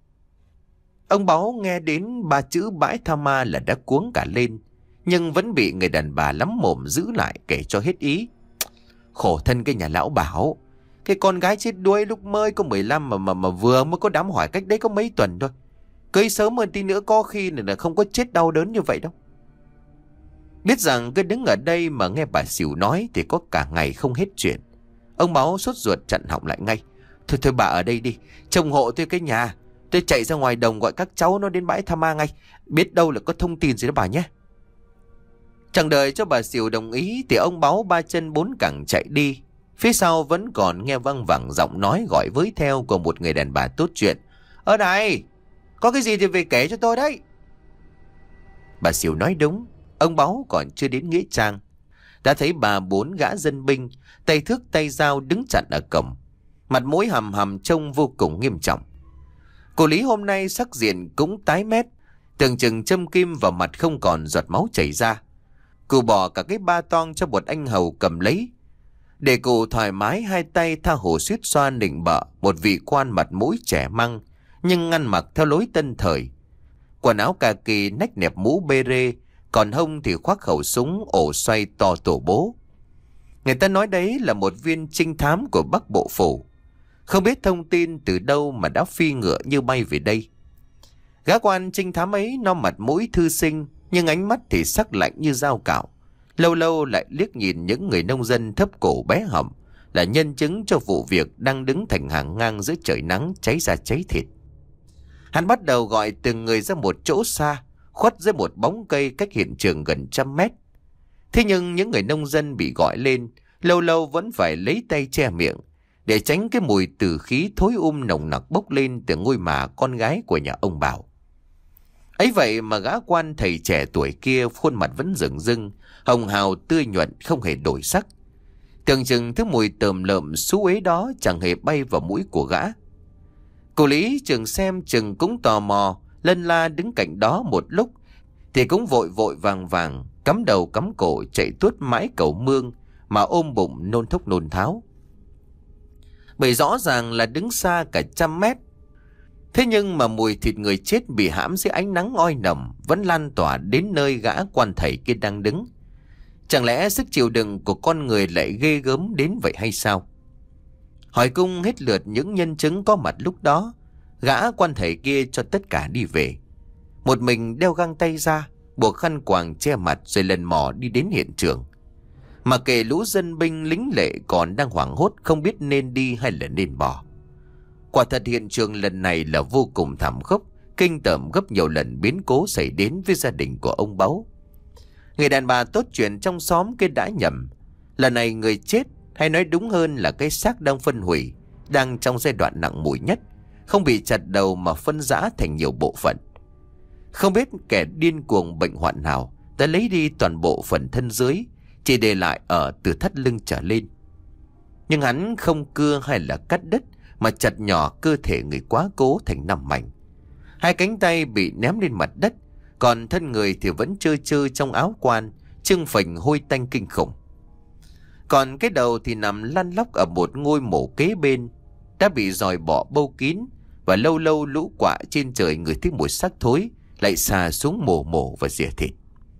Ông Báo nghe đến ba chữ bãi Tha Ma là đã cuống cả lên, nhưng vẫn bị người đàn bà lắm mồm giữ lại kể cho hết ý. Khổ thân cái nhà lão Bảo, cái con gái chết đuối lúc mới có mười lăm mà mà mà vừa mới có đám hỏi cách đấy có mấy tuần thôi. Cưới sớm hơn tí nữa có khi là không có chết đau đớn như vậy đâu. Biết rằng cứ đứng ở đây mà nghe bà Xỉu nói thì có cả ngày không hết chuyện. Ông Báo sốt ruột chặn họng lại ngay: Thôi thôi bà ở đây đi, trông hộ tôi cái nhà. Tôi chạy ra ngoài đồng gọi các cháu nó đến bãi Tha Ma ngay. Biết đâu là có thông tin gì đó bà nhé. Chẳng đợi cho bà Xỉu đồng ý thì ông Báo ba chân bốn cẳng chạy đi. Phía sau vẫn còn nghe văng vẳng giọng nói gọi với theo của một người đàn bà tốt chuyện: Ở đây, có cái gì thì về kể cho tôi đấy. Bà Xỉu nói đúng. Ông Báo còn chưa đến nghĩa trang đã thấy bà bốn gã dân binh, tay thước tay dao đứng chặn ở cổng, mặt mũi hầm hầm trông vô cùng nghiêm trọng. Cô Lý hôm nay sắc diện cũng tái mét, tưởng chừng châm kim vào mặt không còn giọt máu chảy ra. Cụ bỏ cả cái ba toang cho một anh hầu cầm lấy, để cụ thoải mái hai tay tha hồ suýt xoa nịnh bợ một vị quan mặt mũi trẻ măng nhưng ăn mặc theo lối tân thời. Quần áo cà kỳ nách nẹp mũ bê rê, còn hông thì khoác khẩu súng ổ xoay to tổ bố. Người ta nói đấy là một viên trinh thám của Bắc Bộ Phủ, không biết thông tin từ đâu mà đã phi ngựa như bay về đây. Gã quan trinh thám ấy no mặt mũi thư sinh, nhưng ánh mắt thì sắc lạnh như dao cạo. Lâu lâu lại liếc nhìn những người nông dân thấp cổ bé họng, là nhân chứng cho vụ việc đang đứng thành hàng ngang giữa trời nắng cháy da cháy thịt. Hắn bắt đầu gọi từng người ra một chỗ xa, khuất dưới một bóng cây cách hiện trường gần trăm mét. Thế nhưng những người nông dân bị gọi lên lâu lâu vẫn phải lấy tay che miệng, để tránh cái mùi tử khí thối um nồng nặc bốc lên từ ngôi mả con gái của nhà ông Bảo. Ấy vậy mà gã quan thầy trẻ tuổi kia khuôn mặt vẫn rừng rưng, hồng hào tươi nhuận không hề đổi sắc. Tưởng chừng thứ mùi tờm lợm xú uế đó chẳng hề bay vào mũi của gã. Cô Lý chừng xem chừng cũng tò mò, lân la đứng cạnh đó một lúc, thì cũng vội vội vàng vàng, cắm đầu cắm cổ chạy tuốt mãi cầu mương mà ôm bụng nôn thốc nôn tháo. Bởi rõ ràng là đứng xa cả trăm mét. Thế nhưng mà mùi thịt người chết bị hãm dưới ánh nắng oi nồng vẫn lan tỏa đến nơi gã quan thầy kia đang đứng. Chẳng lẽ sức chịu đựng của con người lại ghê gớm đến vậy hay sao? Hỏi cung hết lượt những nhân chứng có mặt lúc đó, gã quan thầy kia cho tất cả đi về. Một mình đeo găng tay ra, buộc khăn quàng che mặt rồi lần mò đi đến hiện trường. Mà kệ lũ dân binh lính lệ còn đang hoảng hốt không biết nên đi hay là nên bỏ. Quả thật hiện trường lần này là vô cùng thảm khốc, kinh tởm gấp nhiều lần biến cố xảy đến với gia đình của ông Báu. Người đàn bà tốt chuyện trong xóm kia đã nhầm. Lần này người chết, hay nói đúng hơn là cái xác đang phân hủy, đang trong giai đoạn nặng mùi nhất, không bị chặt đầu mà phân rã thành nhiều bộ phận. Không biết kẻ điên cuồng bệnh hoạn nào đã lấy đi toàn bộ phần thân dưới, chỉ để lại ở từ thắt lưng trở lên. Nhưng hắn không cưa hay là cắt đứt, mà chặt nhỏ cơ thể người quá cố thành năm mảnh. Hai cánh tay bị ném lên mặt đất, còn thân người thì vẫn trơ trơ trong áo quan, trưng phình hôi tanh kinh khủng. Còn cái đầu thì nằm lăn lóc ở một ngôi mộ kế bên, đã bị dòi bỏ bâu kín, và lâu lâu lũ quạ trên trời ngửi thấy mùi xác thối lại xà xuống mổ mổ và rỉa thịt.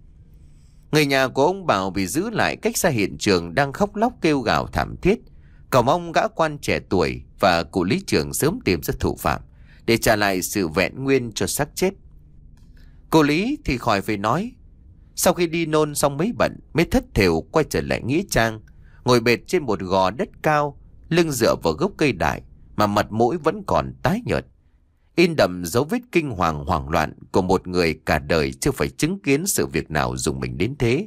Người nhà của ông Bảo bị giữ lại cách xa hiện trường đang khóc lóc kêu gào thảm thiết, cầu mong gã quan trẻ tuổi và cụ lý trưởng sớm tìm ra thủ phạm để trả lại sự vẹn nguyên cho xác chết. Cô Lý thì khỏi phải nói. Sau khi đi nôn xong mấy bận, mới thất thểu quay trở lại nghĩa trang, ngồi bệt trên một gò đất cao, lưng dựa vào gốc cây đại mà mặt mũi vẫn còn tái nhợt, in đậm dấu vết kinh hoàng hoảng loạn của một người cả đời chưa phải chứng kiến sự việc nào dùng mình đến thế.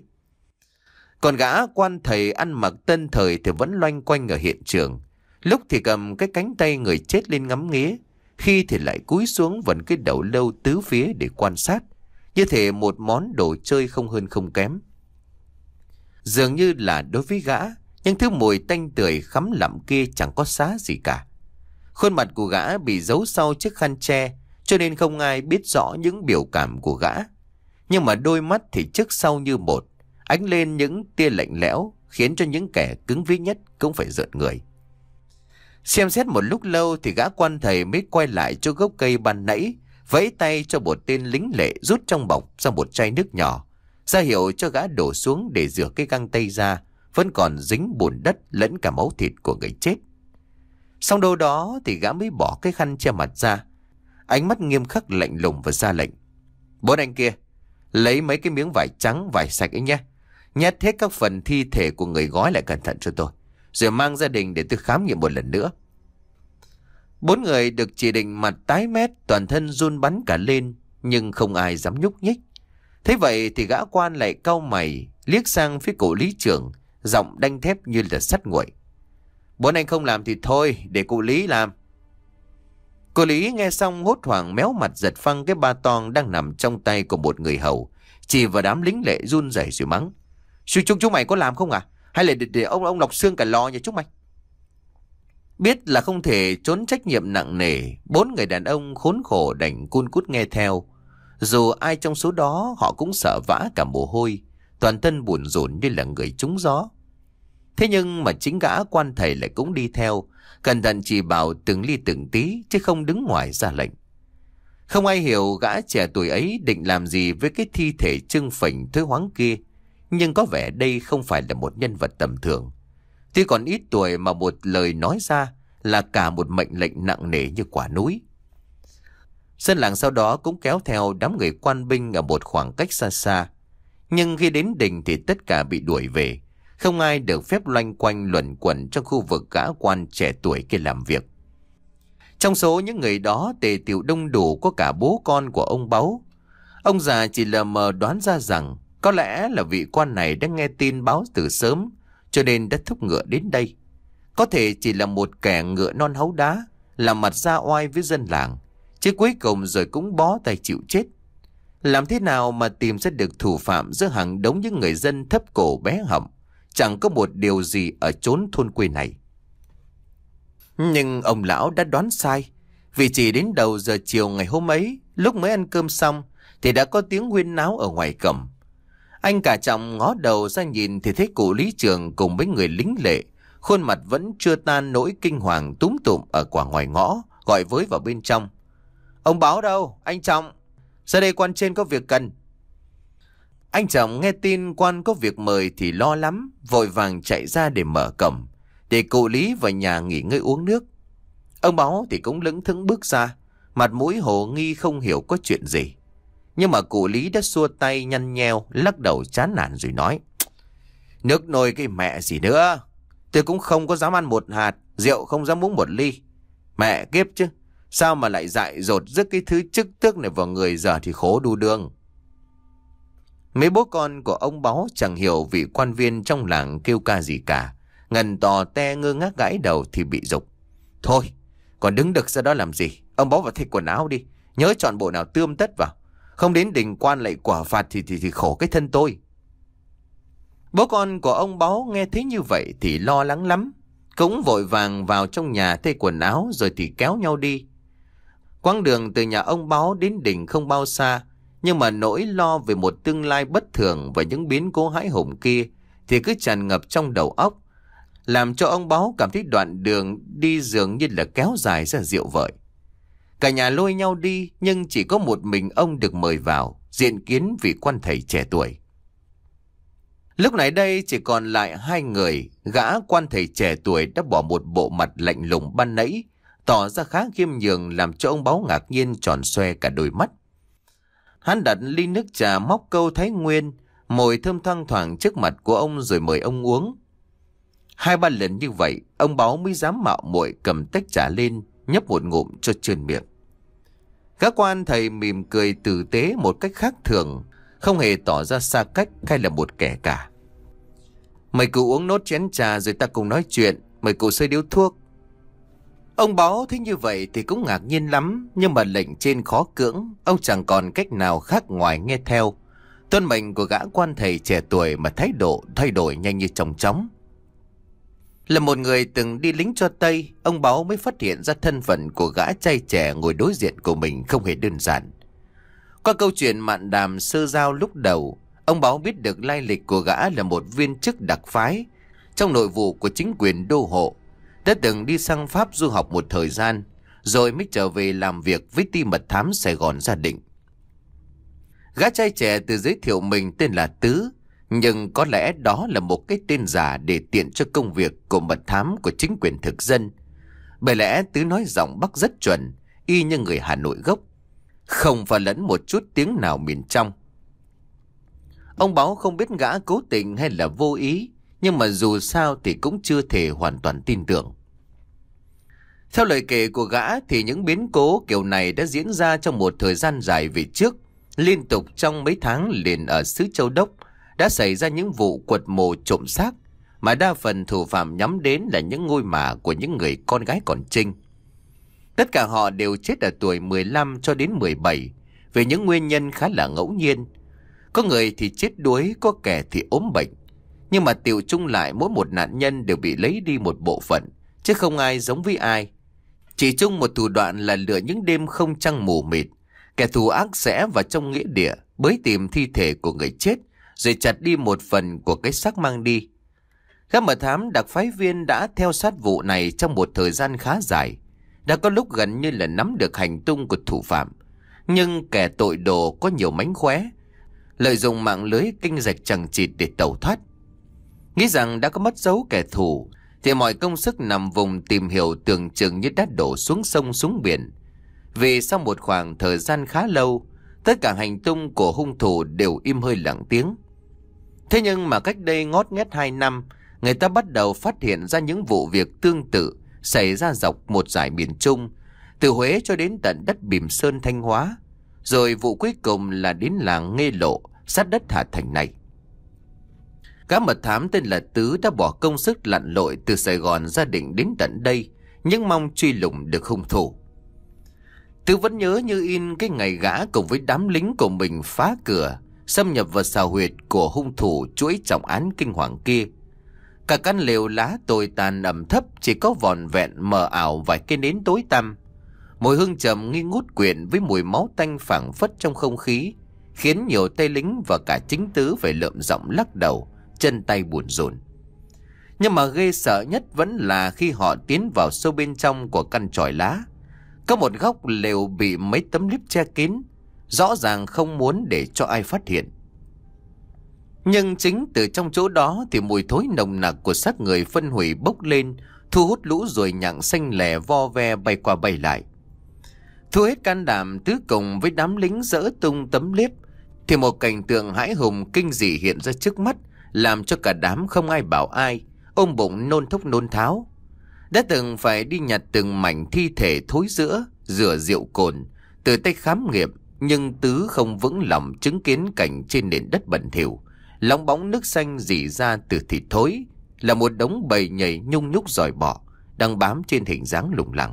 Còn gã quan thầy ăn mặc tân thời thì vẫn loanh quanh ở hiện trường, lúc thì cầm cái cánh tay người chết lên ngắm nghía, khi thì lại cúi xuống vần cái đầu lâu tứ phía để quan sát, như thể một món đồ chơi không hơn không kém. Dường như là đối với gã, những thứ mùi tanh tưởi khắm lặm kia chẳng có xá gì cả. Khuôn mặt của gã bị giấu sau chiếc khăn che, cho nên không ai biết rõ những biểu cảm của gã. Nhưng mà đôi mắt thì trước sau như một, ánh lên những tia lạnh lẽo, khiến cho những kẻ cứng vía nhất cũng phải rợn người. Xem xét một lúc lâu thì gã quan thầy mới quay lại chỗ gốc cây ban nãy, vẫy tay cho một tên lính lệ rút trong bọc ra một chai nước nhỏ, ra hiệu cho gã đổ xuống để rửa cái găng tay ra, vẫn còn dính bùn đất lẫn cả máu thịt của người chết. Xong đâu đó thì gã mới bỏ cái khăn che mặt ra, ánh mắt nghiêm khắc lạnh lùng và ra lệnh: "Bốn anh kia, lấy mấy cái miếng vải trắng, vải sạch ấy nhé, nhét hết các phần thi thể của người gói lại cẩn thận cho tôi, rồi mang gia đình để tôi khám nghiệm một lần nữa." Bốn người được chỉ định mặt tái mét, toàn thân run bắn cả lên, nhưng không ai dám nhúc nhích. Thế vậy thì gã quan lại cau mày, liếc sang phía cụ lý trưởng, giọng đanh thép như là sắt nguội: "Bốn anh không làm thì thôi, để cụ Lý làm." Cụ Lý nghe xong hốt hoảng méo mặt giật phăng cái ba tong đang nằm trong tay của một người hầu, chỉ vào đám lính lệ run rẩy rồi mắng: "Chúng chúng chúng mày có làm không à? Hay là để, để ông ông lọc xương cả lò nhà chúng mày?" Biết là không thể trốn trách nhiệm nặng nề, bốn người đàn ông khốn khổ đành cun cút nghe theo. Dù ai trong số đó họ cũng sợ vã cả mồ hôi, toàn thân bủn rủn như là người trúng gió. Thế nhưng mà chính gã quan thầy lại cũng đi theo, cẩn thận chỉ bảo từng ly từng tí, chứ không đứng ngoài ra lệnh. Không ai hiểu gã trẻ tuổi ấy định làm gì với cái thi thể trưng phình thối hoáng kia, nhưng có vẻ đây không phải là một nhân vật tầm thường. Tuy còn ít tuổi mà một lời nói ra là cả một mệnh lệnh nặng nề như quả núi. Dân làng sau đó cũng kéo theo đám người quan binh ở một khoảng cách xa xa. Nhưng khi đến đình thì tất cả bị đuổi về, không ai được phép loanh quanh luẩn quẩn trong khu vực gã quan trẻ tuổi kia làm việc. Trong số những người đó tề tiểu đông đủ có cả bố con của ông Báu. Ông già chỉ lờ mờ đoán ra rằng có lẽ là vị quan này đã nghe tin báo từ sớm, cho nên đã thúc ngựa đến đây. Có thể chỉ là một kẻ ngựa non háu đá, làm mặt ra oai với dân làng, chứ cuối cùng rồi cũng bó tay chịu chết. Làm thế nào mà tìm ra được thủ phạm giữa hàng đống những người dân thấp cổ bé họng, chẳng có một điều gì ở chốn thôn quê này. Nhưng ông lão đã đoán sai, vì chỉ đến đầu giờ chiều ngày hôm ấy, lúc mới ăn cơm xong, thì đã có tiếng huyên náo ở ngoài cổng. Anh cả Trọng ngó đầu ra nhìn thì thấy cụ lý trường cùng mấy người lính lệ, khuôn mặt vẫn chưa tan nỗi kinh hoàng túm tụm ở quả ngoài ngõ, gọi với vào bên trong. Ông Báo đâu? Anh Trọng, ra đây, quan trên có việc cần. Anh Trọng nghe tin quan có việc mời thì lo lắm, vội vàng chạy ra để mở cổng, để cụ Lý vào nhà nghỉ ngơi uống nước. Ông Báo thì cũng lững thững bước ra, mặt mũi hồ nghi không hiểu có chuyện gì. Nhưng mà cụ Lý đã xua tay nhăn nheo, lắc đầu chán nản rồi nói: Nước nồi cái mẹ gì nữa, tôi cũng không có dám ăn một hạt, rượu không dám uống một ly. Mẹ kiếp chứ, sao mà lại dại dột rước cái thứ chức tước này vào người, giờ thì khổ đu đường. Mấy bố con của ông Báo chẳng hiểu vị quan viên trong làng kêu ca gì cả, ngần tò te ngơ ngác gãi đầu thì bị giục: Thôi, còn đứng được ra đó làm gì? Ông Báo vào thay quần áo đi, nhớ chọn bộ nào tươm tất vào, không đến đình quan lại quả phạt thì, thì, thì khổ cái thân tôi. Bố con của ông Báo nghe thấy như vậy thì lo lắng lắm, cũng vội vàng vào trong nhà thay quần áo rồi thì kéo nhau đi. Quãng đường từ nhà ông Báo đến đình không bao xa, nhưng mà nỗi lo về một tương lai bất thường và những biến cố hãi hùng kia thì cứ tràn ngập trong đầu óc, làm cho ông Báo cảm thấy đoạn đường đi dường như là kéo dài ra rượu vợi. Cả nhà lôi nhau đi, nhưng chỉ có một mình ông được mời vào diện kiến vị quan thầy trẻ tuổi. Lúc này đây chỉ còn lại hai người. Gã quan thầy trẻ tuổi đã bỏ một bộ mặt lạnh lùng ban nãy, tỏ ra khá khiêm nhường, làm cho ông Báo ngạc nhiên tròn xoe cả đôi mắt. Hắn đặt ly nước trà móc câu Thái Nguyên, mùi thơm thoang thoảng trước mặt của ông rồi mời ông uống. Hai ba lần như vậy, ông Báo mới dám mạo muội cầm tách trà lên, nhấp một ngụm cho trơn miệng. Gã quan thầy mỉm cười tử tế một cách khác thường, không hề tỏ ra xa cách hay là một kẻ cả. Mời cụ uống nốt chén trà rồi ta cùng nói chuyện, mời cụ xơi điếu thuốc. Ông Báo thấy như vậy thì cũng ngạc nhiên lắm, nhưng mà lệnh trên khó cưỡng, ông chẳng còn cách nào khác ngoài nghe theo. Tuân mệnh của gã quan thầy trẻ tuổi mà thái độ thay đổi nhanh như chóng chóng. Là một người từng đi lính cho Tây, ông Báo mới phát hiện ra thân phận của gã trai trẻ ngồi đối diện của mình không hề đơn giản. Qua câu chuyện mạn đàm sơ giao lúc đầu, ông Báo biết được lai lịch của gã là một viên chức đặc phái trong nội vụ của chính quyền đô hộ, đã từng đi sang Pháp du học một thời gian, rồi mới trở về làm việc với ty mật thám Sài Gòn gia định. Gã trai trẻ tự giới thiệu mình tên là Tứ, nhưng có lẽ đó là một cái tên giả để tiện cho công việc của mật thám của chính quyền thực dân. Bởi lẽ Tứ nói giọng Bắc rất chuẩn, y như người Hà Nội gốc, không pha lẫn một chút tiếng nào miền trong. Ông Báo không biết gã cố tình hay là vô ý, nhưng mà dù sao thì cũng chưa thể hoàn toàn tin tưởng. Theo lời kể của gã thì những biến cố kiểu này đã diễn ra trong một thời gian dài về trước. Liên tục trong mấy tháng liền ở xứ Châu Đốc đã xảy ra những vụ quật mộ trộm xác, mà đa phần thủ phạm nhắm đến là những ngôi mả của những người con gái còn trinh. Tất cả họ đều chết ở tuổi mười lăm cho đến mười bảy vì những nguyên nhân khá là ngẫu nhiên. Có người thì chết đuối, có kẻ thì ốm bệnh. Nhưng mà tựu chung lại mỗi một nạn nhân đều bị lấy đi một bộ phận, chứ không ai giống với ai. Chỉ chung một thủ đoạn là lựa những đêm không trăng mù mịt, kẻ thù ác sẽ vào trong nghĩa địa bới tìm thi thể của người chết, rồi chặt đi một phần của cái xác mang đi. Các mật thám đặc phái viên đã theo sát vụ này trong một thời gian khá dài, đã có lúc gần như là nắm được hành tung của thủ phạm. Nhưng kẻ tội đồ có nhiều mánh khóe, lợi dụng mạng lưới kinh rạch chằng chịt để tẩu thoát. Nghĩ rằng đã có mất dấu kẻ thù thì mọi công sức nằm vùng tìm hiểu tưởng chừng như đã đổ xuống sông xuống biển. Vì sau một khoảng thời gian khá lâu, tất cả hành tung của hung thủ đều im hơi lặng tiếng. Thế nhưng mà cách đây ngót nghét hai năm, người ta bắt đầu phát hiện ra những vụ việc tương tự xảy ra dọc một dải miền Trung, từ Huế cho đến tận đất Bỉm Sơn Thanh Hóa. Rồi vụ cuối cùng là đến làng Nghê Lộ, sát đất Hà Thành này. Gã mật thám tên là Tứ đã bỏ công sức lặn lội từ Sài Gòn ra định đến tận đây, nhưng mong truy lùng được hung thủ. Tứ vẫn nhớ như in cái ngày gã cùng với đám lính của mình phá cửa, xâm nhập vào xào huyệt của hung thủ chuỗi trọng án kinh hoàng kia. Cả căn lều lá tồi tàn ẩm thấp, chỉ có vòn vẹn mờ ảo vài cây nến tối tăm. Mùi hương trầm nghi ngút quyện với mùi máu tanh phảng phất trong không khí, khiến nhiều tay lính và cả chính Tứ phải lượm giọng lắc đầu, chân tay buồn rộn. Nhưng mà ghê sợ nhất vẫn là khi họ tiến vào sâu bên trong của căn chòi lá. Có một góc lều bị mấy tấm liếp che kín, rõ ràng không muốn để cho ai phát hiện. Nhưng chính từ trong chỗ đó thì mùi thối nồng nặc của xác người phân hủy bốc lên, thu hút lũ ruồi nhặng xanh lẻ vo ve bay qua bay lại. Thu hết can đảm, Tứ cùng với đám lính giỡ tung tấm liếp thì một cảnh tượng hãi hùng kinh dị hiện ra trước mắt, làm cho cả đám không ai bảo ai, ôm bụng nôn thốc nôn tháo. Đã từng phải đi nhặt từng mảnh thi thể thối rữa, rửa rượu cồn, từ tay khám nghiệm, nhưng Tứ không vững lòng chứng kiến cảnh trên nền đất bẩn thỉu, lóng bóng nước xanh rỉ ra từ thịt thối, là một đống bầy nhầy nhung nhúc giòi bọ đang bám trên hình dáng lủng lẳng.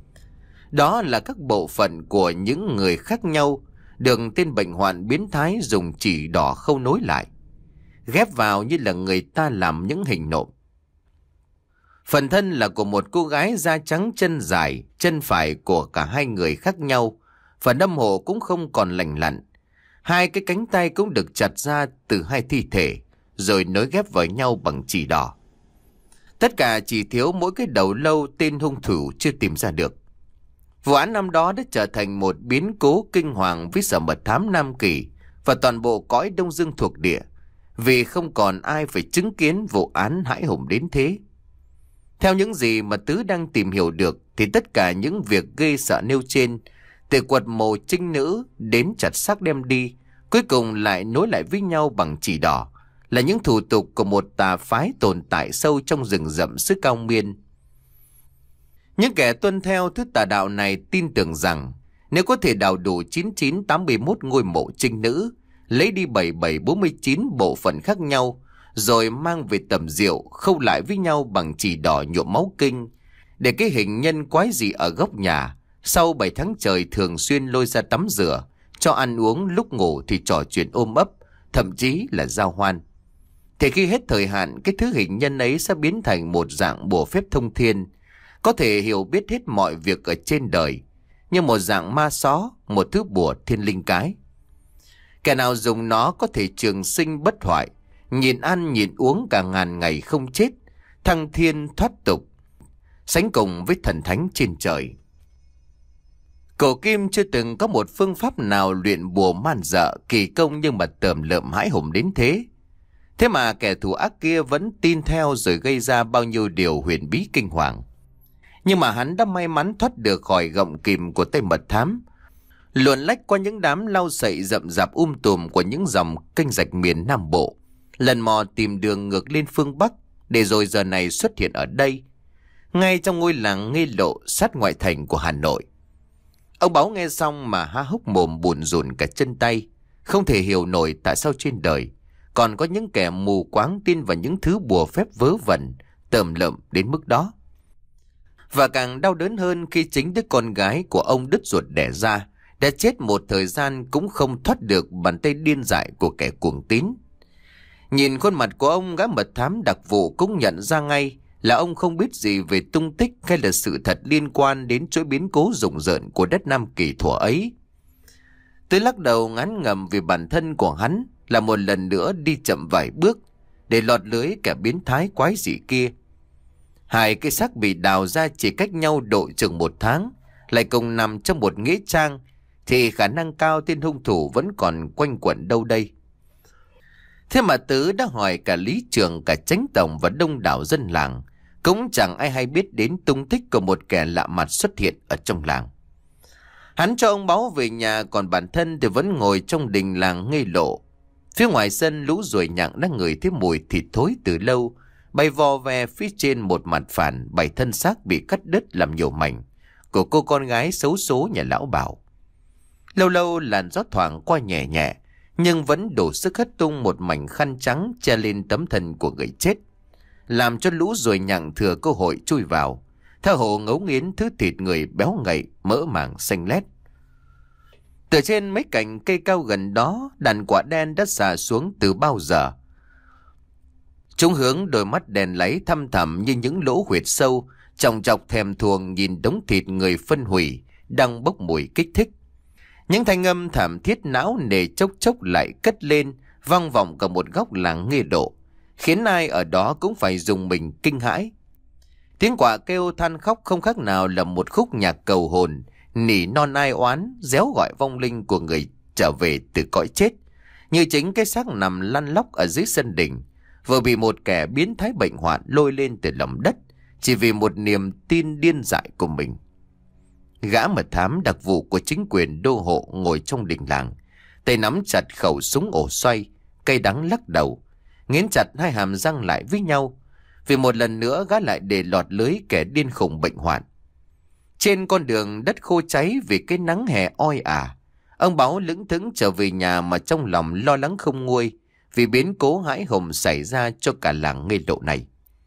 Đó là các bộ phận của những người khác nhau, được tên bệnh hoạn biến thái dùng chỉ đỏ khâu nối lại, ghép vào như là người ta làm những hình nộm. Phần thân là của một cô gái da trắng chân dài, chân phải của cả hai người khác nhau, phần âm hộ cũng không còn lành lặn. Hai cái cánh tay cũng được chặt ra từ hai thi thể, rồi nối ghép vào nhau bằng chỉ đỏ. Tất cả chỉ thiếu mỗi cái đầu lâu tên hung thủ chưa tìm ra được. Vụ án năm đó đã trở thành một biến cố kinh hoàng với Sở Mật Thám Nam Kỳ và toàn bộ cõi Đông Dương thuộc địa, vì không còn ai phải chứng kiến vụ án hãi hùng đến thế. Theo những gì mà Tứ đang tìm hiểu được thì tất cả những việc ghê sợ nêu trên, từ quật mồ trinh nữ đến chặt xác đem đi, cuối cùng lại nối lại với nhau bằng chỉ đỏ, là những thủ tục của một tà phái tồn tại sâu trong rừng rậm xứ Cao Miên. Những kẻ tuân theo thứ tà đạo này tin tưởng rằng nếu có thể đào đủ chín chín tám mươi mốt ngôi mộ trinh nữ, lấy đi bảy bảy bốn mươi chín bộ phận khác nhau, rồi mang về tầm rượu khâu lại với nhau bằng chỉ đỏ nhuộm máu kinh, để cái hình nhân quái dị ở góc nhà sau bảy tháng trời thường xuyên lôi ra tắm rửa, cho ăn uống, lúc ngủ thì trò chuyện ôm ấp, thậm chí là giao hoan. Thì khi hết thời hạn, cái thứ hình nhân ấy sẽ biến thành một dạng bùa phép thông thiên, có thể hiểu biết hết mọi việc ở trên đời, như một dạng ma xó, một thứ bùa thiên linh cái. Kẻ nào dùng nó có thể trường sinh bất hoại, nhịn ăn nhịn uống cả ngàn ngày không chết, thăng thiên thoát tục, sánh cùng với thần thánh trên trời. Cổ kim chưa từng có một phương pháp nào luyện bùa man dợ kỳ công nhưng mà tởm lợm hãi hùng đến thế. Thế mà kẻ thù ác kia vẫn tin theo, rồi gây ra bao nhiêu điều huyền bí kinh hoàng. Nhưng mà hắn đã may mắn thoát được khỏi gọng kìm của tay mật thám, luồn lách qua những đám lau sậy rậm rạp um tùm của những dòng kênh rạch miền Nam Bộ, lần mò tìm đường ngược lên phương Bắc, để rồi giờ này xuất hiện ở đây, ngay trong ngôi làng Nghê Lộ sát ngoại thành của Hà Nội. Ông Báo nghe xong mà há hốc mồm buồn rùn cả chân tay, không thể hiểu nổi tại sao trên đời còn có những kẻ mù quáng tin vào những thứ bùa phép vớ vẩn, tởm lợm đến mức đó. Và càng đau đớn hơn khi chính đứa con gái của ông đứt ruột đẻ ra đã chết một thời gian cũng không thoát được bàn tay điên dại của kẻ cuồng tín. Nhìn khuôn mặt của ông, gã mật thám đặc vụ cũng nhận ra ngay là ông không biết gì về tung tích hay là sự thật liên quan đến chuỗi biến cố rùng rợn của đất Nam Kỳ thuở ấy. Tôi lắc đầu ngán ngẩm vì bản thân của hắn là một lần nữa đi chậm vài bước để lọt lưới kẻ biến thái quái dị kia. Hai cái xác bị đào ra chỉ cách nhau độ chừng một tháng, lại cùng nằm trong một nghĩa trang, thì khả năng cao tên hung thủ vẫn còn quanh quẩn đâu đây. Thế mà Tứ đã hỏi cả lý trưởng, cả chánh tổng và đông đảo dân làng, cũng chẳng ai hay biết đến tung tích của một kẻ lạ mặt xuất hiện ở trong làng. Hắn cho ông Báo về nhà, còn bản thân thì vẫn ngồi trong đình làng Nghê Lộ. Phía ngoài sân, lũ ruồi nhặng đang ngửi thấy mùi thịt thối từ lâu, bay vò ve phía trên một mặt phản bảy thân xác bị cắt đứt làm nhiều mảnh của cô con gái xấu số nhà lão Bảo. Lâu lâu làn gió thoảng qua nhẹ nhẹ, nhưng vẫn đủ sức hất tung một mảnh khăn trắng che lên tấm thân của người chết, làm cho lũ ruồi nhặng thừa cơ hội chui vào, tha hồ ngấu nghiến thứ thịt người béo ngậy, mỡ màng xanh lét. Từ trên mấy cành cây cao gần đó, đàn quạ đen đã xà xuống từ bao giờ. Chúng hướng đôi mắt đèn láy thăm thẳm như những lỗ huyệt sâu, chòng chọc thèm thuồng nhìn đống thịt người phân hủy đang bốc mùi kích thích. Những thanh âm thảm thiết não nề chốc chốc lại cất lên, vang vọng cả một góc làng Nghê Độ, khiến ai ở đó cũng phải dùng mình kinh hãi. Tiếng quạ kêu than khóc không khác nào là một khúc nhạc cầu hồn, nỉ non ai oán, réo gọi vong linh của người trở về từ cõi chết, như chính cái xác nằm lăn lóc ở dưới sân đình, vừa bị một kẻ biến thái bệnh hoạn lôi lên từ lòng đất, chỉ vì một niềm tin điên dại của mình. Gã mật thám đặc vụ của chính quyền đô hộ ngồi trong đình làng, tay nắm chặt khẩu súng ổ xoay, cay đắng lắc đầu, nghiến chặt hai hàm răng lại với nhau, vì một lần nữa gã lại để lọt lưới kẻ điên khùng bệnh hoạn. Trên con đường đất khô cháy vì cái nắng hè oi ả, ông Báo lững thững trở về nhà mà trong lòng lo lắng không nguôi, vì biến cố hãi hùng xảy ra cho cả làng Nghê Độ này.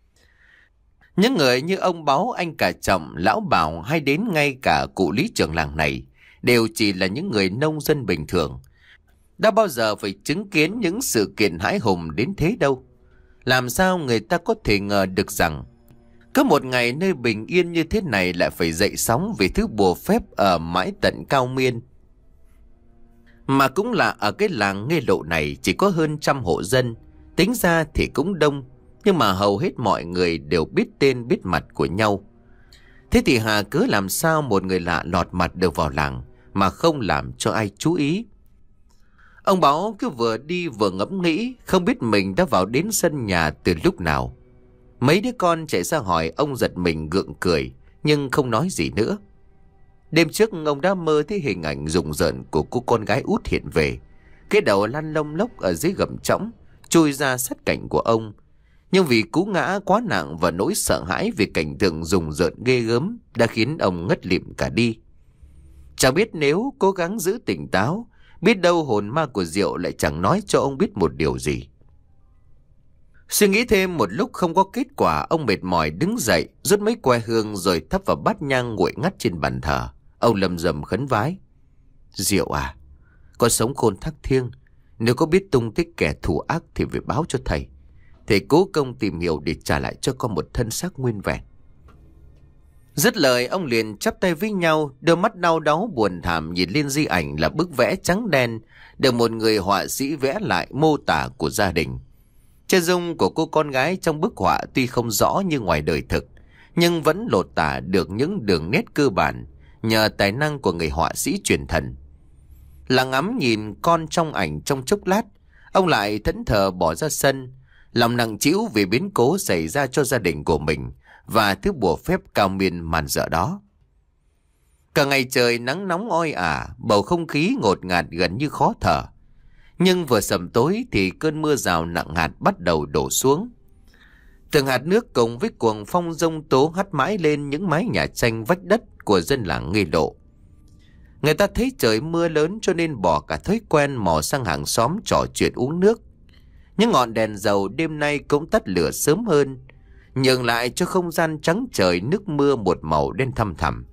Những người như ông Báo, anh cả Trọng, lão Bảo hay đến ngay cả cụ lý trưởng làng này đều chỉ là những người nông dân bình thường, đã bao giờ phải chứng kiến những sự kiện hãi hùng đến thế đâu. Làm sao người ta có thể ngờ được rằng cứ một ngày nơi bình yên như thế này lại phải dậy sóng vì thứ bùa phép ở mãi tận Cao Miên. Mà cũng là ở cái làng Nghê Lộ này chỉ có hơn trăm hộ dân, tính ra thì cũng đông, nhưng mà hầu hết mọi người đều biết tên biết mặt của nhau. Thế thì hà cớ làm sao một người lạ lọt mặt được vào làng mà không làm cho ai chú ý? Ông Báo cứ vừa đi vừa ngẫm nghĩ, không biết mình đã vào đến sân nhà từ lúc nào. Mấy đứa con chạy ra hỏi, ông giật mình gượng cười nhưng không nói gì nữa. Đêm trước ông đã mơ thấy hình ảnh rùng rợn của cô con gái út hiện về, cái đầu lăn lông lốc ở dưới gầm trõng chui ra sát cạnh của ông. Nhưng vì cú ngã quá nặng và nỗi sợ hãi vì cảnh tượng rùng rợn ghê gớm đã khiến ông ngất lịm cả đi. Chẳng biết nếu cố gắng giữ tỉnh táo, biết đâu hồn ma của Diệu lại chẳng nói cho ông biết một điều gì. Suy nghĩ thêm một lúc không có kết quả, ông mệt mỏi đứng dậy, rút mấy que hương rồi thắp vào bát nhang nguội ngắt trên bàn thờ. Ông lầm rầm khấn vái: Diệu à, con sống khôn thác thiêng, nếu có biết tung tích kẻ thù ác thì phải báo cho thầy. Thầy cố công tìm hiểu để trả lại cho con một thân xác nguyên vẹn. Dứt lời, ông liền chắp tay với nhau, đôi mắt đau đáu buồn thảm nhìn lên di ảnh là bức vẽ trắng đen được một người họa sĩ vẽ lại mô tả của gia đình. Chân dung của cô con gái trong bức họa tuy không rõ như ngoài đời thực, nhưng vẫn lột tả được những đường nét cơ bản nhờ tài năng của người họa sĩ truyền thần. Lặng ngắm nhìn con trong ảnh trong chốc lát, ông lại thẫn thờ bỏ ra sân, lòng nặng trĩu vì biến cố xảy ra cho gia đình của mình và thứ bùa phép cao miên màn dở đó. Cả ngày trời nắng nóng oi ả, bầu không khí ngột ngạt gần như khó thở. Nhưng vừa sầm tối thì cơn mưa rào nặng hạt bắt đầu đổ xuống. Từng hạt nước cùng với cuồng phong giông tố hắt mãi lên những mái nhà tranh vách đất của dân làng Nghê Lộ. Người ta thấy trời mưa lớn cho nên bỏ cả thói quen mò sang hàng xóm trò chuyện uống nước. Những ngọn đèn dầu đêm nay cũng tắt lửa sớm hơn, nhường lại cho không gian trắng trời nước mưa một màu đen thăm thẳm.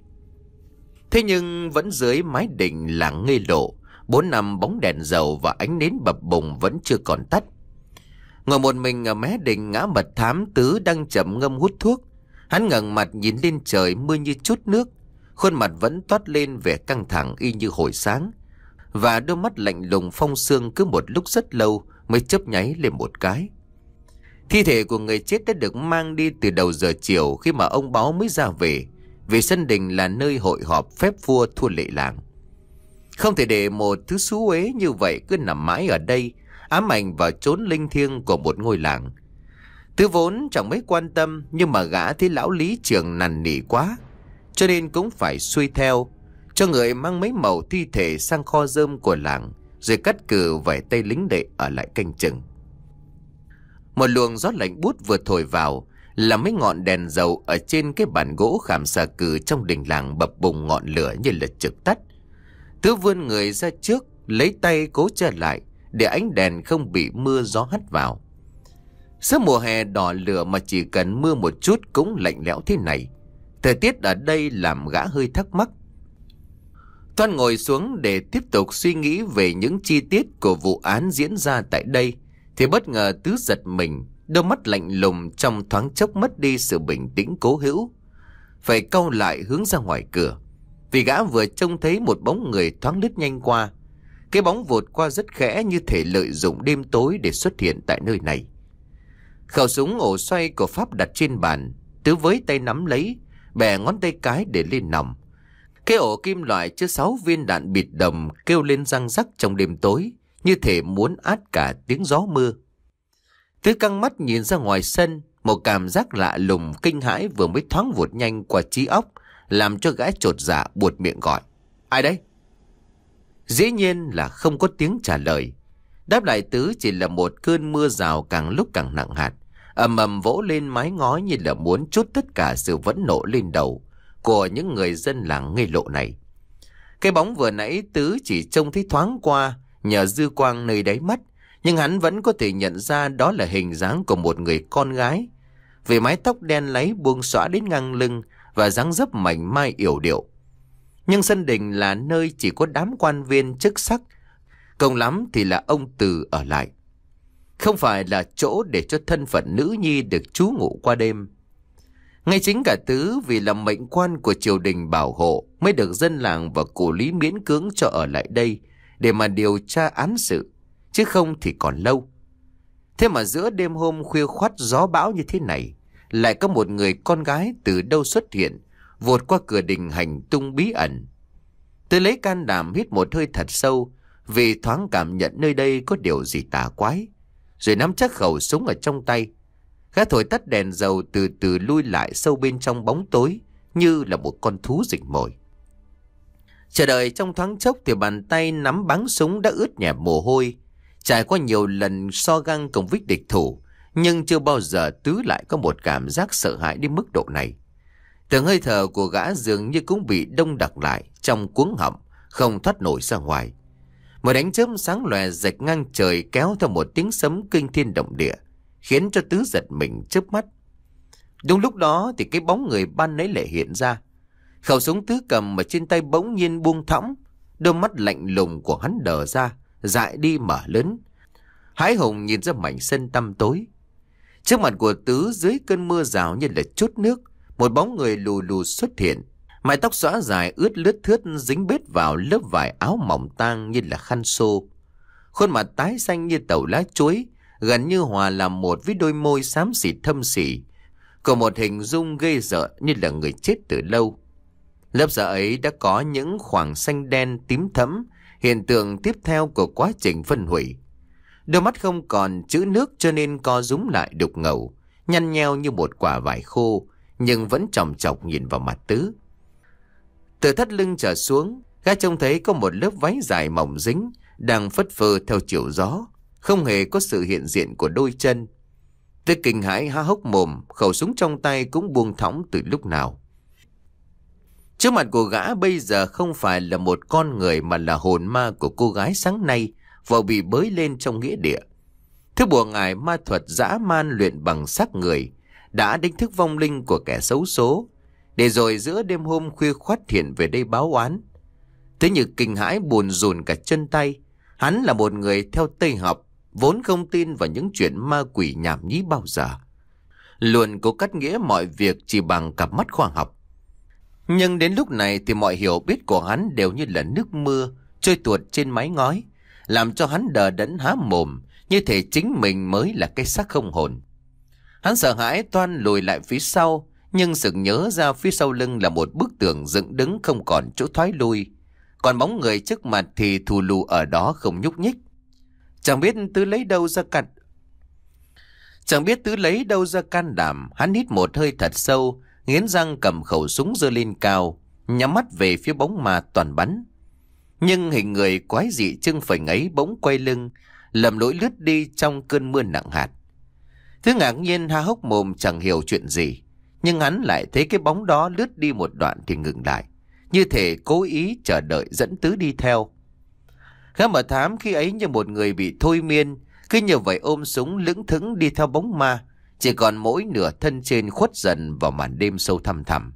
Thế nhưng vẫn dưới mái đình làng Nghê Lộ, bốn năm bóng đèn dầu và ánh nến bập bùng vẫn chưa còn tắt. Ngồi một mình ở mé đình, Ngã Mật Thám Tứ đang chậm ngâm hút thuốc. Hắn ngẩng mặt nhìn lên trời mưa như chút nước, khuôn mặt vẫn toát lên vẻ căng thẳng y như hồi sáng, và đôi mắt lạnh lùng phong sương cứ một lúc rất lâu mới chớp nháy lên một cái. Thi thể của người chết đã được mang đi từ đầu giờ chiều khi mà ông Báo mới ra về, vì sân đình là nơi hội họp phép vua thua lệ làng. Không thể để một thứ xú uế như vậy cứ nằm mãi ở đây, ám ảnh vào chốn linh thiêng của một ngôi làng. Thứ vốn chẳng mấy quan tâm, nhưng mà gã thấy lão lý trưởng nằn nỉ quá, cho nên cũng phải xuôi theo, cho người mang mấy mẩu thi thể sang kho rơm của làng, rồi cắt cử vài tay lính đệ ở lại canh chừng. Một luồng gió lạnh buốt vừa thổi vào, là mấy ngọn đèn dầu ở trên cái bàn gỗ khảm xà cừ trong đình làng bập bùng ngọn lửa như là trực tắt. Tứ vươn người ra trước, lấy tay cố che lại để ánh đèn không bị mưa gió hắt vào. Giữa mùa hè đỏ lửa mà chỉ cần mưa một chút cũng lạnh lẽo thế này, thời tiết ở đây làm gã hơi thắc mắc. Toan ngồi xuống để tiếp tục suy nghĩ về những chi tiết của vụ án diễn ra tại đây, thì bất ngờ Tứ giật mình, đôi mắt lạnh lùng trong thoáng chốc mất đi sự bình tĩnh cố hữu. Phải cau lại hướng ra ngoài cửa, vì gã vừa trông thấy một bóng người thoáng lướt nhanh qua. Cái bóng vụt qua rất khẽ, như thể lợi dụng đêm tối để xuất hiện tại nơi này. Khẩu súng ổ xoay của Pháp đặt trên bàn, Tứ với tay nắm lấy, bè ngón tay cái để lên nòng. Cái ổ kim loại chứa sáu viên đạn bịt đồng kêu lên răng rắc trong đêm tối, như thể muốn át cả tiếng gió mưa. Tứ căng mắt nhìn ra ngoài sân, một cảm giác lạ lùng kinh hãi vừa mới thoáng vụt nhanh qua trí óc, làm cho gã chột dạ buột miệng gọi: "Ai đấy?" Dĩ nhiên là không có tiếng trả lời. Đáp lại Tứ chỉ là một cơn mưa rào càng lúc càng nặng hạt, ầm ầm vỗ lên mái ngói như là muốn trút tất cả sự phẫn nộ lên đầu của những người dân làng ngây lộ này. Cái bóng vừa nãy Tứ chỉ trông thấy thoáng qua nhờ dư quang nơi đáy mắt, nhưng hắn vẫn có thể nhận ra đó là hình dáng của một người con gái, vì mái tóc đen láy buông xõa đến ngang lưng và dáng dấp mảnh mai yểu điệu. Nhưng sân đình là nơi chỉ có đám quan viên chức sắc, cùng lắm thì là ông Từ ở lại, không phải là chỗ để cho thân phận nữ nhi được trú ngụ qua đêm. Ngay chính cả Tứ vì là mệnh quan của triều đình bảo hộ mới được dân làng và cụ Lý miễn cưỡng cho ở lại đây để mà điều tra án sự, chứ không thì còn lâu. Thế mà giữa đêm hôm khuya khoắt gió bão như thế này, lại có một người con gái từ đâu xuất hiện, vụt qua cửa đình hành tung bí ẩn. Tứ lấy can đảm hít một hơi thật sâu, vì thoáng cảm nhận nơi đây có điều gì tà quái, rồi nắm chắc khẩu súng ở trong tay. Gã thổi tắt đèn dầu, từ từ lui lại sâu bên trong bóng tối, như là một con thú rình mồi. Chờ đợi trong thoáng chốc thì bàn tay nắm báng súng đã ướt nhẹp mồ hôi. Trải qua nhiều lần so găng cùng với địch thủ, nhưng chưa bao giờ Tứ lại có một cảm giác sợ hãi đến mức độ này. Từng hơi thở của gã dường như cũng bị đông đặc lại trong cuống họng, không thoát nổi ra ngoài. Một ánh chớp sáng lòe rạch ngang trời kéo theo một tiếng sấm kinh thiên động địa, khiến cho Tứ giật mình chớp mắt. Đúng lúc đó thì cái bóng người ban nãy lại hiện ra. Khẩu súng Tứ cầm ở trên tay bỗng nhiên buông thõng, đôi mắt lạnh lùng của hắn đờ ra, dại đi mở lớn, hái hùng nhìn ra mảnh sân tăm tối. Trước mặt của Tứ dưới cơn mưa rào như là chút nước, một bóng người lù lù xuất hiện, mái tóc xõa dài ướt lướt thướt dính bết vào lớp vải áo mỏng tang như là khăn xô. Khuôn mặt tái xanh như tàu lá chuối, gần như hòa làm một với đôi môi xám xịt thâm sỉ, có một hình dung ghê rợn như là người chết từ lâu. Lớp da ấy đã có những khoảng xanh đen tím thẫm, hiện tượng tiếp theo của quá trình phân hủy. Đôi mắt không còn chữ nước cho nên co rúm lại đục ngầu, nhăn nheo như một quả vải khô, nhưng vẫn chòng chọc nhìn vào mặt Tứ. Từ thắt lưng trở xuống, gã trông thấy có một lớp váy dài mỏng dính đang phất phơ theo chiều gió, không hề có sự hiện diện của đôi chân. Tứ kinh hãi há hốc mồm, khẩu súng trong tay cũng buông thõng từ lúc nào. Trước mặt của gã bây giờ không phải là một con người, mà là hồn ma của cô gái sáng nay vừa bị bới lên trong nghĩa địa. Thứ bùa ngải ma thuật dã man luyện bằng xác người đã đánh thức vong linh của kẻ xấu số, để rồi giữa đêm hôm khuya khoắt hiện về đây báo oán. Thế như kinh hãi buồn rùn cả chân tay. Hắn là một người theo Tây học, vốn không tin vào những chuyện ma quỷ nhảm nhí bao giờ, luôn cố cắt nghĩa mọi việc chỉ bằng cặp mắt khoa học. Nhưng đến lúc này thì mọi hiểu biết của hắn đều như là nước mưa trôi tuột trên mái ngói, làm cho hắn đờ đẫn há mồm, như thể chính mình mới là cái xác không hồn. Hắn sợ hãi toan lùi lại phía sau, nhưng sực nhớ ra phía sau lưng là một bức tường dựng đứng không còn chỗ thoái lui, còn bóng người trước mặt thì thù lù ở đó không nhúc nhích. Chẳng biết Tứ lấy đâu ra cặt Chẳng biết Tứ lấy đâu ra can đảm. Hắn hít một hơi thật sâu, nghiến răng cầm khẩu súng giơ lên cao, nhắm mắt về phía bóng ma toàn bắn. Nhưng hình người quái dị trưng phình ấy bỗng quay lưng, lầm lỗi lướt đi trong cơn mưa nặng hạt. Thứ ngạc nhiên há hốc mồm chẳng hiểu chuyện gì, nhưng hắn lại thấy cái bóng đó lướt đi một đoạn thì ngừng lại, như thể cố ý chờ đợi dẫn Tứ đi theo. Gã mật thám khi ấy như một người bị thôi miên, cứ như vậy ôm súng lững thững đi theo bóng ma, chỉ còn mỗi nửa thân trên khuất dần vào màn đêm sâu thăm thẳm.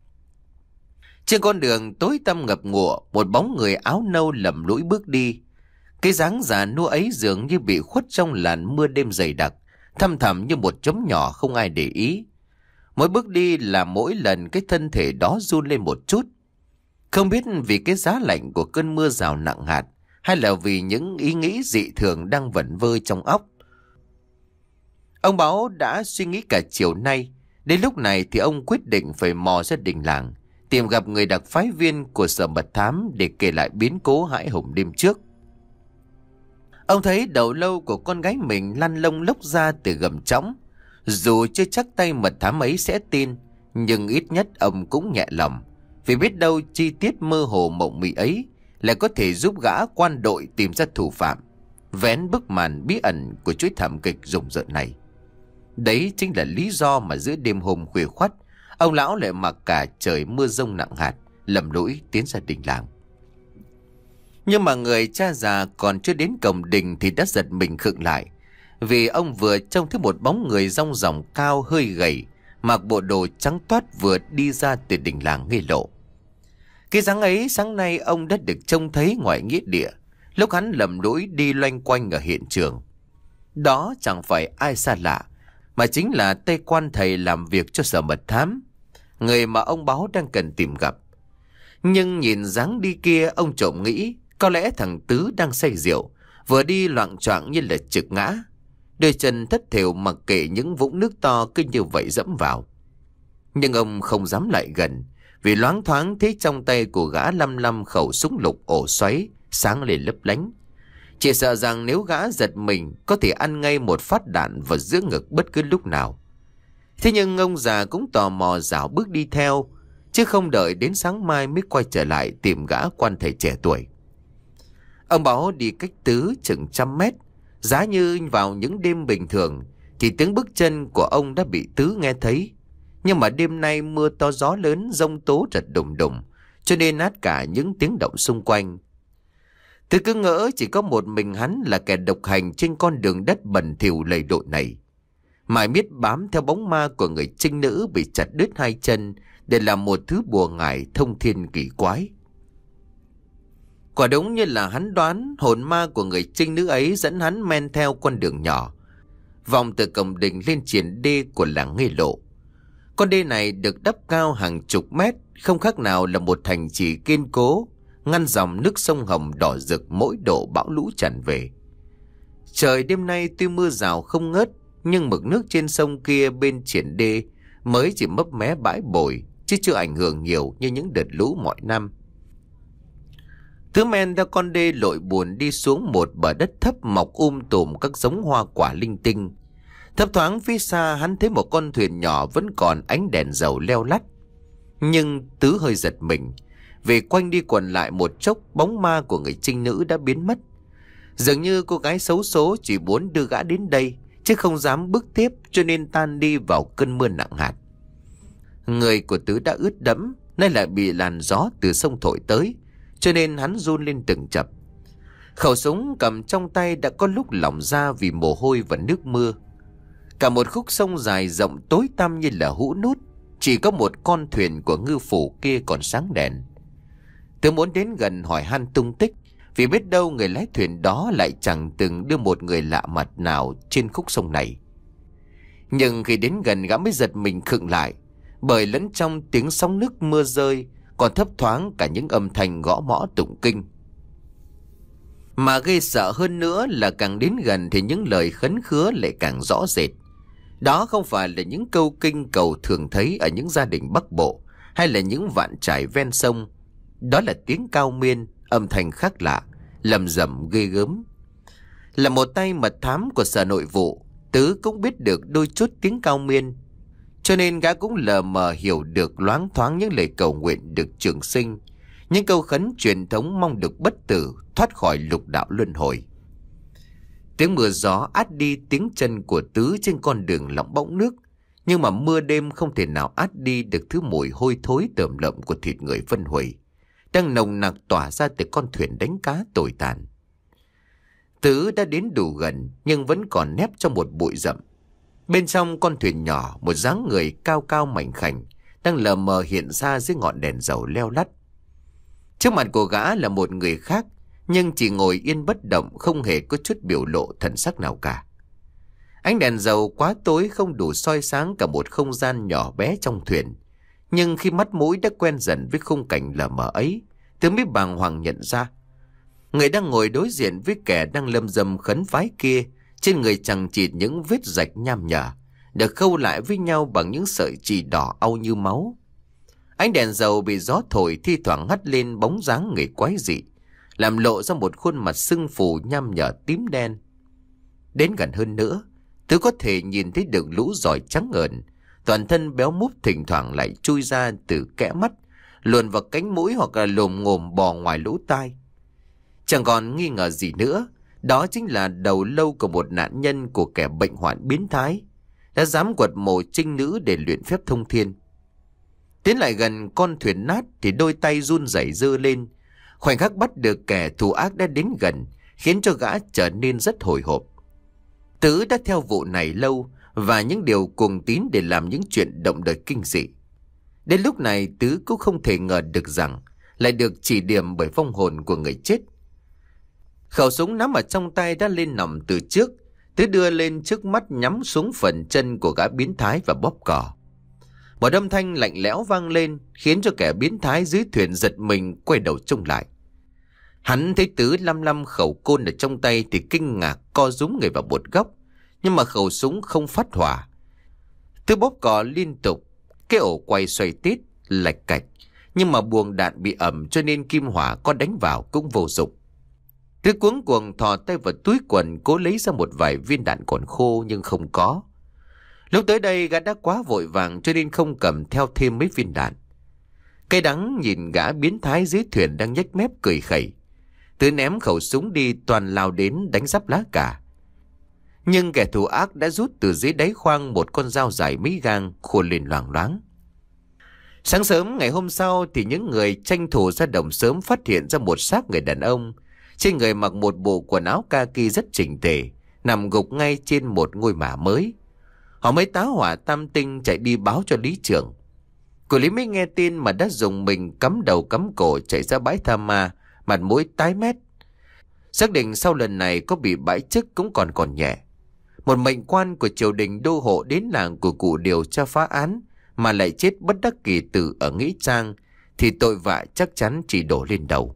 Trên con đường tối tăm ngập ngụa, một bóng người áo nâu lầm lũi bước đi. Cái dáng già nua ấy dường như bị khuất trong làn mưa đêm dày đặc, thăm thẳm như một chấm nhỏ không ai để ý. Mỗi bước đi là mỗi lần cái thân thể đó run lên một chút. Không biết vì cái giá lạnh của cơn mưa rào nặng hạt, hay là vì những ý nghĩ dị thường đang vẩn vơ trong óc. Ông Báo đã suy nghĩ cả chiều nay. Đến lúc này thì ông quyết định phải mò ra đình làng, tìm gặp người đặc phái viên của sở mật thám để kể lại biến cố hãi hùng đêm trước. Ông thấy đầu lâu của con gái mình lăn lông lốc ra từ gầm trõng. Dù chưa chắc tay mật thám ấy sẽ tin, nhưng ít nhất ông cũng nhẹ lòng, vì biết đâu chi tiết mơ hồ mộng mị ấy lại có thể giúp gã quan đội tìm ra thủ phạm, vén bức màn bí ẩn của chuỗi thảm kịch rùng rợn này. Đấy chính là lý do mà giữa đêm hôm khuya khoắt, ông lão lại mặc cả trời mưa rông nặng hạt, lầm lũi tiến ra đình làng. Nhưng mà người cha già còn chưa đến cổng đình thì đã giật mình khựng lại, vì ông vừa trông thấy một bóng người rong ròng cao hơi gầy, mặc bộ đồ trắng toát vừa đi ra từ đình làng Nghi Lộ. Cái dáng ấy sáng nay ông đã được trông thấy ngoài nghĩa địa, lúc hắn lầm lũi đi loanh quanh ở hiện trường. Đó chẳng phải ai xa lạ, mà chính là tay quan thầy làm việc cho sở mật thám, người mà ông Báo đang cần tìm gặp. Nhưng nhìn dáng đi kia, ông trộm nghĩ có lẽ thằng Tứ đang say rượu, vừa đi loạng choạng như là trực ngã, đôi chân thất thểu mặc kệ những vũng nước to cứ như vậy dẫm vào. Nhưng ông không dám lại gần, vì loáng thoáng thấy trong tay của gã lăm lăm khẩu súng lục ổ xoáy sáng lên lấp lánh. Chỉ sợ rằng nếu gã giật mình có thể ăn ngay một phát đạn vào giữa ngực bất cứ lúc nào. Thế nhưng ông già cũng tò mò dảo bước đi theo, chứ không đợi đến sáng mai mới quay trở lại tìm gã quan thầy trẻ tuổi. Ông Báo đi cách Tứ chừng trăm mét. Giá như vào những đêm bình thường thì tiếng bước chân của ông đã bị Tứ nghe thấy. Nhưng mà đêm nay mưa to gió lớn, giông tố trật đùng đùng, cho nên nát cả những tiếng động xung quanh. Tứ cứ ngỡ chỉ có một mình hắn là kẻ độc hành trên con đường đất bẩn thỉu lầy lội này. Mãi miết bám theo bóng ma của người trinh nữ bị chặt đứt hai chân để làm một thứ bùa ngải thông thiên kỳ quái. Quả đúng như là hắn đoán, hồn ma của người trinh nữ ấy dẫn hắn men theo con đường nhỏ, vòng từ cổng đình lên triển đê của làng Nghi Lộ. Con đê này được đắp cao hàng chục mét, không khác nào là một thành trì kiên cố, ngăn dòng nước sông Hồng đỏ rực mỗi độ bão lũ tràn về. Trời đêm nay tuy mưa rào không ngớt, nhưng mực nước trên sông kia bên triển đê mới chỉ mấp mé bãi bồi, chứ chưa ảnh hưởng nhiều như những đợt lũ mọi năm. Thứ men theo con đê lội buồn đi xuống một bờ đất thấp mọc um tùm các giống hoa quả linh tinh. Thấp thoáng phía xa hắn thấy một con thuyền nhỏ vẫn còn ánh đèn dầu leo lắt. Nhưng Tứ hơi giật mình, vì quanh đi quẩn lại một chốc bóng ma của người trinh nữ đã biến mất. Dường như cô gái xấu số chỉ muốn đưa gã đến đây, chứ không dám bước tiếp, cho nên tan đi vào cơn mưa nặng hạt. Người của Tứ đã ướt đẫm, nay lại bị làn gió từ sông thổi tới, cho nên hắn run lên từng chập. Khẩu súng cầm trong tay đã có lúc lỏng ra vì mồ hôi và nước mưa. Cả một khúc sông dài rộng tối tăm như là hũ nút, chỉ có một con thuyền của ngư phủ kia còn sáng đèn. Tớ muốn đến gần hỏi han tung tích, vì biết đâu người lái thuyền đó lại chẳng từng đưa một người lạ mặt nào trên khúc sông này. Nhưng khi đến gần, gã mới giật mình khựng lại, bởi lẫn trong tiếng sóng nước mưa rơi còn thấp thoáng cả những âm thanh gõ mõ tụng kinh. Mà gây sợ hơn nữa là càng đến gần thì những lời khấn khứa lại càng rõ rệt. Đó không phải là những câu kinh cầu thường thấy ở những gia đình Bắc Bộ hay là những vạn trải ven sông. Đó là tiếng cao miên, âm thanh khác lạ, lầm rầm ghê gớm. Là một tay mật thám của Sở Nội vụ, Tứ cũng biết được đôi chút tiếng cao miên, cho nên gã cũng lờ mờ hiểu được loáng thoáng những lời cầu nguyện được trường sinh, những câu khấn truyền thống mong được bất tử, thoát khỏi lục đạo luân hồi. Tiếng mưa gió át đi tiếng chân của Tứ trên con đường lỏng bõng nước, nhưng mà mưa đêm không thể nào át đi được thứ mùi hôi thối tởm lợm của thịt người phân hủy, đang nồng nặc tỏa ra từ con thuyền đánh cá tồi tàn. Tứ đã đến đủ gần nhưng vẫn còn nép trong một bụi rậm. Bên trong con thuyền nhỏ, một dáng người cao cao mảnh khảnh đang lờ mờ hiện ra dưới ngọn đèn dầu leo lắt. Trước mặt của gã là một người khác, nhưng chỉ ngồi yên bất động, không hề có chút biểu lộ thần sắc nào cả. Ánh đèn dầu quá tối không đủ soi sáng cả một không gian nhỏ bé trong thuyền. Nhưng khi mắt mũi đã quen dần với khung cảnh lờ mờ ấy, Tứ mới bàng hoàng nhận ra người đang ngồi đối diện với kẻ đang lâm dâm khấn vái kia, trên người chằng chịt những vết rạch nham nhở, được khâu lại với nhau bằng những sợi chỉ đỏ au như máu. Ánh đèn dầu bị gió thổi thi thoảng hắt lên bóng dáng người quái dị, làm lộ ra một khuôn mặt sưng phù nham nhở tím đen. Đến gần hơn nữa, Tứ có thể nhìn thấy được lũ giỏi trắng ợn, toàn thân béo múp thỉnh thoảng lại chui ra từ kẽ mắt, luồn vào cánh mũi hoặc là lồm ngồm bò ngoài lỗ tai. Chẳng còn nghi ngờ gì nữa, đó chính là đầu lâu của một nạn nhân của kẻ bệnh hoạn biến thái, đã dám quật mộ trinh nữ để luyện phép thông thiên. Tiến lại gần con thuyền nát thì đôi tay run rẩy giơ lên. Khoảnh khắc bắt được kẻ thù ác đã đến gần khiến cho gã trở nên rất hồi hộp. Tứ đã theo vụ này lâu và những điều cuồng tín để làm những chuyện động đời kinh dị. Đến lúc này Tứ cũng không thể ngờ được rằng lại được chỉ điểm bởi vong hồn của người chết. Khẩu súng nắm ở trong tay đã lên nòng từ trước. Tứ đưa lên trước mắt nhắm xuống phần chân của gã biến thái và bóp cò. Một âm thanh lạnh lẽo vang lên khiến cho kẻ biến thái dưới thuyền giật mình quay đầu trông lại. Hắn thấy Tứ lăm lăm khẩu côn ở trong tay thì kinh ngạc co rúm người vào một góc, nhưng mà khẩu súng không phát hỏa. Tứ bóp cò liên tục, cái ổ quay xoay tít lạch cạch, nhưng mà buồng đạn bị ẩm cho nên kim hỏa có đánh vào cũng vô dụng. Tứ cuống cuồng thò tay vào túi quần cố lấy ra một vài viên đạn còn khô nhưng không có. Lúc tới đây gã đã quá vội vàng cho nên không cầm theo thêm mấy viên đạn. Cây đắng nhìn gã biến thái dưới thuyền đang nhếch mép cười khẩy. Tứ ném khẩu súng đi toàn lao đến đánh giáp lá cả. Nhưng kẻ thù ác đã rút từ dưới đáy khoang một con dao dài mấy gang khua lên loảng loáng. Sáng sớm ngày hôm sau thì những người tranh thủ ra đồng sớm phát hiện ra một xác người đàn ông. Trên người mặc một bộ quần áo kaki rất chỉnh tề, nằm gục ngay trên một ngôi mả mới. Họ mới tá hỏa tam tinh chạy đi báo cho lý trưởng. Cô lý mới nghe tin mà đã dùng mình cắm đầu cắm cổ chạy ra bãi tha ma, mặt mũi tái mét. Xác định sau lần này có bị bãi chức cũng còn còn nhẹ. Một mệnh quan của triều đình đô hộ đến làng của cụ điều tra phá án mà lại chết bất đắc kỳ tử ở Nghĩa Trang thì tội vạ chắc chắn chỉ đổ lên đầu.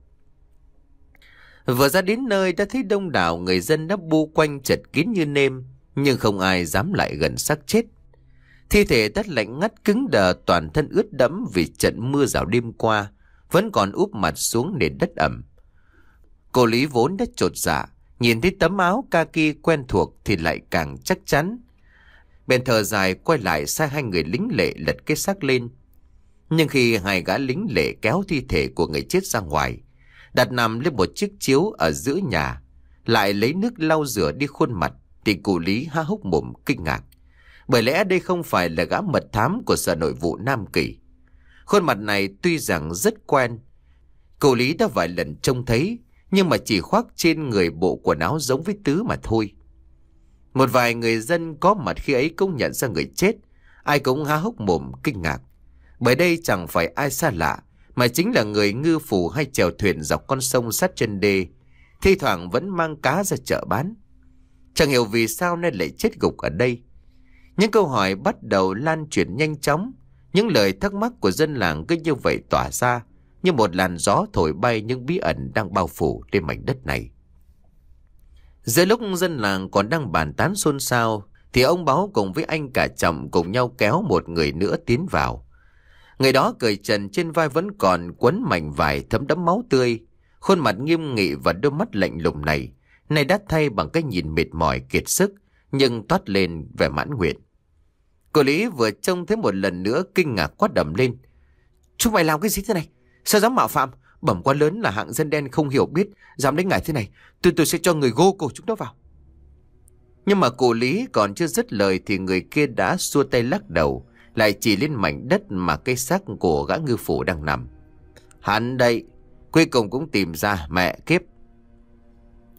Vừa ra đến nơi đã thấy đông đảo người dân đã bu quanh chật kín như nêm, nhưng không ai dám lại gần xác chết. Thi thể đất lạnh ngắt cứng đờ, toàn thân ướt đẫm vì trận mưa rào đêm qua, vẫn còn úp mặt xuống nền đất ẩm. Cô Lý vốn đã chột dạ, nhìn thấy tấm áo kaki quen thuộc thì lại càng chắc chắn. Bèn thở dài quay lại sai hai người lính lệ lật cái xác lên. Nhưng khi hai gã lính lệ kéo thi thể của người chết ra ngoài, đặt nằm lên một chiếc chiếu ở giữa nhà, lại lấy nước lau rửa đi khuôn mặt, thì cụ Lý há hốc mồm kinh ngạc. Bởi lẽ đây không phải là gã mật thám của Sở Nội vụ Nam Kỳ. Khuôn mặt này tuy rằng rất quen, cụ Lý đã vài lần trông thấy, nhưng mà chỉ khoác trên người bộ quần áo giống với Tứ mà thôi. Một vài người dân có mặt khi ấy cũng nhận ra người chết, ai cũng há hốc mồm kinh ngạc. Bởi đây chẳng phải ai xa lạ, mà chính là người ngư phủ hay chèo thuyền dọc con sông sát chân đê, thi thoảng vẫn mang cá ra chợ bán. Chẳng hiểu vì sao nên lại chết gục ở đây. Những câu hỏi bắt đầu lan truyền nhanh chóng, những lời thắc mắc của dân làng cứ như vậy tỏa ra, như một làn gió thổi bay những bí ẩn đang bao phủ trên mảnh đất này. Giữa lúc dân làng còn đang bàn tán xôn xao, thì ông Báo cùng với anh cả chồng cùng nhau kéo một người nữa tiến vào. Người đó cởi trần, trên vai vẫn còn quấn mảnh vải thấm đẫm máu tươi. Khuôn mặt nghiêm nghị và đôi mắt lạnh lùng này nay đã thay bằng cái nhìn mệt mỏi kiệt sức, nhưng toát lên vẻ mãn nguyện. Cô Lý vừa trông thấy một lần nữa kinh ngạc quát đầm lên: "Chúng mày làm cái gì thế này? Sao dám mạo phạm? Bẩm quá lớn là hạng dân đen không hiểu biết, dám đánh ngải thế này, tôi tôi sẽ cho người gô cổ chúng nó vào." Nhưng mà cụ Lý còn chưa dứt lời thì người kia đã xua tay lắc đầu, lại chỉ lên mảnh đất mà cây xác của gã ngư phủ đang nằm. "Hắn đây, cuối cùng cũng tìm ra, mẹ kiếp."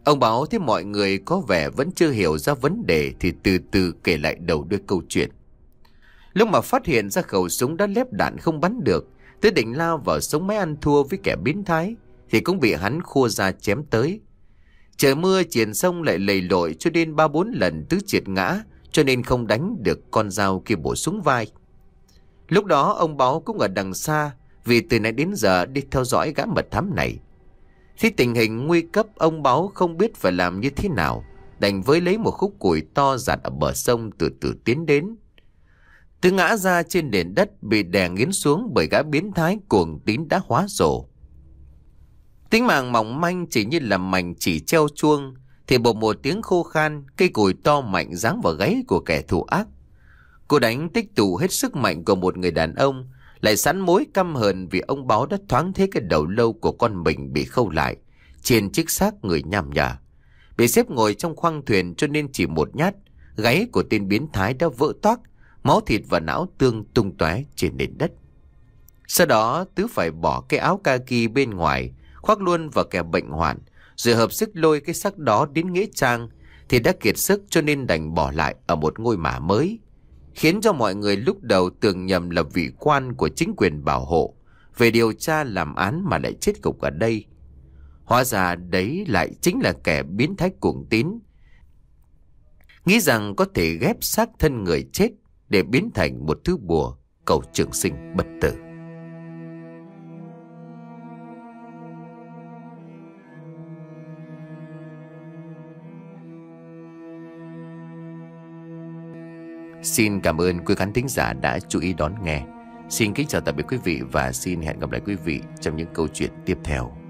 Ông Báo thấy mọi người có vẻ vẫn chưa hiểu ra vấn đề thì từ từ kể lại đầu đuôi câu chuyện. Lúc mà phát hiện ra khẩu súng đã lép đạn không bắn được, Tứ định lao vào sống máy ăn thua với kẻ biến thái thì cũng bị hắn khua ra chém tới. Trời mưa triền sông lại lầy lội cho nên ba bốn lần Tứ triệt ngã, cho nên không đánh được con dao kia bổ xuống vai. Lúc đó ông Báo cũng ở đằng xa, vì từ nãy đến giờ đi theo dõi gã mật thám này. Khi tình hình nguy cấp, ông Báo không biết phải làm như thế nào, đành với lấy một khúc củi to giặt ở bờ sông từ từ tiến đến. Tứ ngã ra trên nền đất bị đè nghiến xuống bởi gã biến thái cuồng tín đã hóa rổ. Tính mạng mỏng manh chỉ như là mảnh chỉ treo chuông, thì bột một tiếng khô khan, cây củi to mạnh giáng vào gáy của kẻ thù ác. Cô đánh tích tụ hết sức mạnh của một người đàn ông, lại sẵn mối căm hờn vì ông Báo đã thoáng thấy cái đầu lâu của con mình bị khâu lại trên chiếc xác người nham nhở. Bị xếp ngồi trong khoang thuyền cho nên chỉ một nhát, gáy của tên biến thái đã vỡ toác, máu thịt và não tương tung tóe trên nền đất. Sau đó Tứ phải bỏ cái áo kaki bên ngoài, khoác luôn vào kẻ bệnh hoạn, rồi hợp sức lôi cái xác đó đến nghĩa trang, thì đã kiệt sức cho nên đành bỏ lại ở một ngôi mả mới, khiến cho mọi người lúc đầu tưởng nhầm là vị quan của chính quyền bảo hộ về điều tra làm án mà lại chết gục ở đây. Hóa ra đấy lại chính là kẻ biến thái cuồng tín, nghĩ rằng có thể ghép xác thân người chết để biến thành một thứ bùa cầu trường sinh bất tử. Xin cảm ơn quý khán thính giả đã chú ý đón nghe. Xin kính chào tạm biệt quý vị và xin hẹn gặp lại quý vị trong những câu chuyện tiếp theo.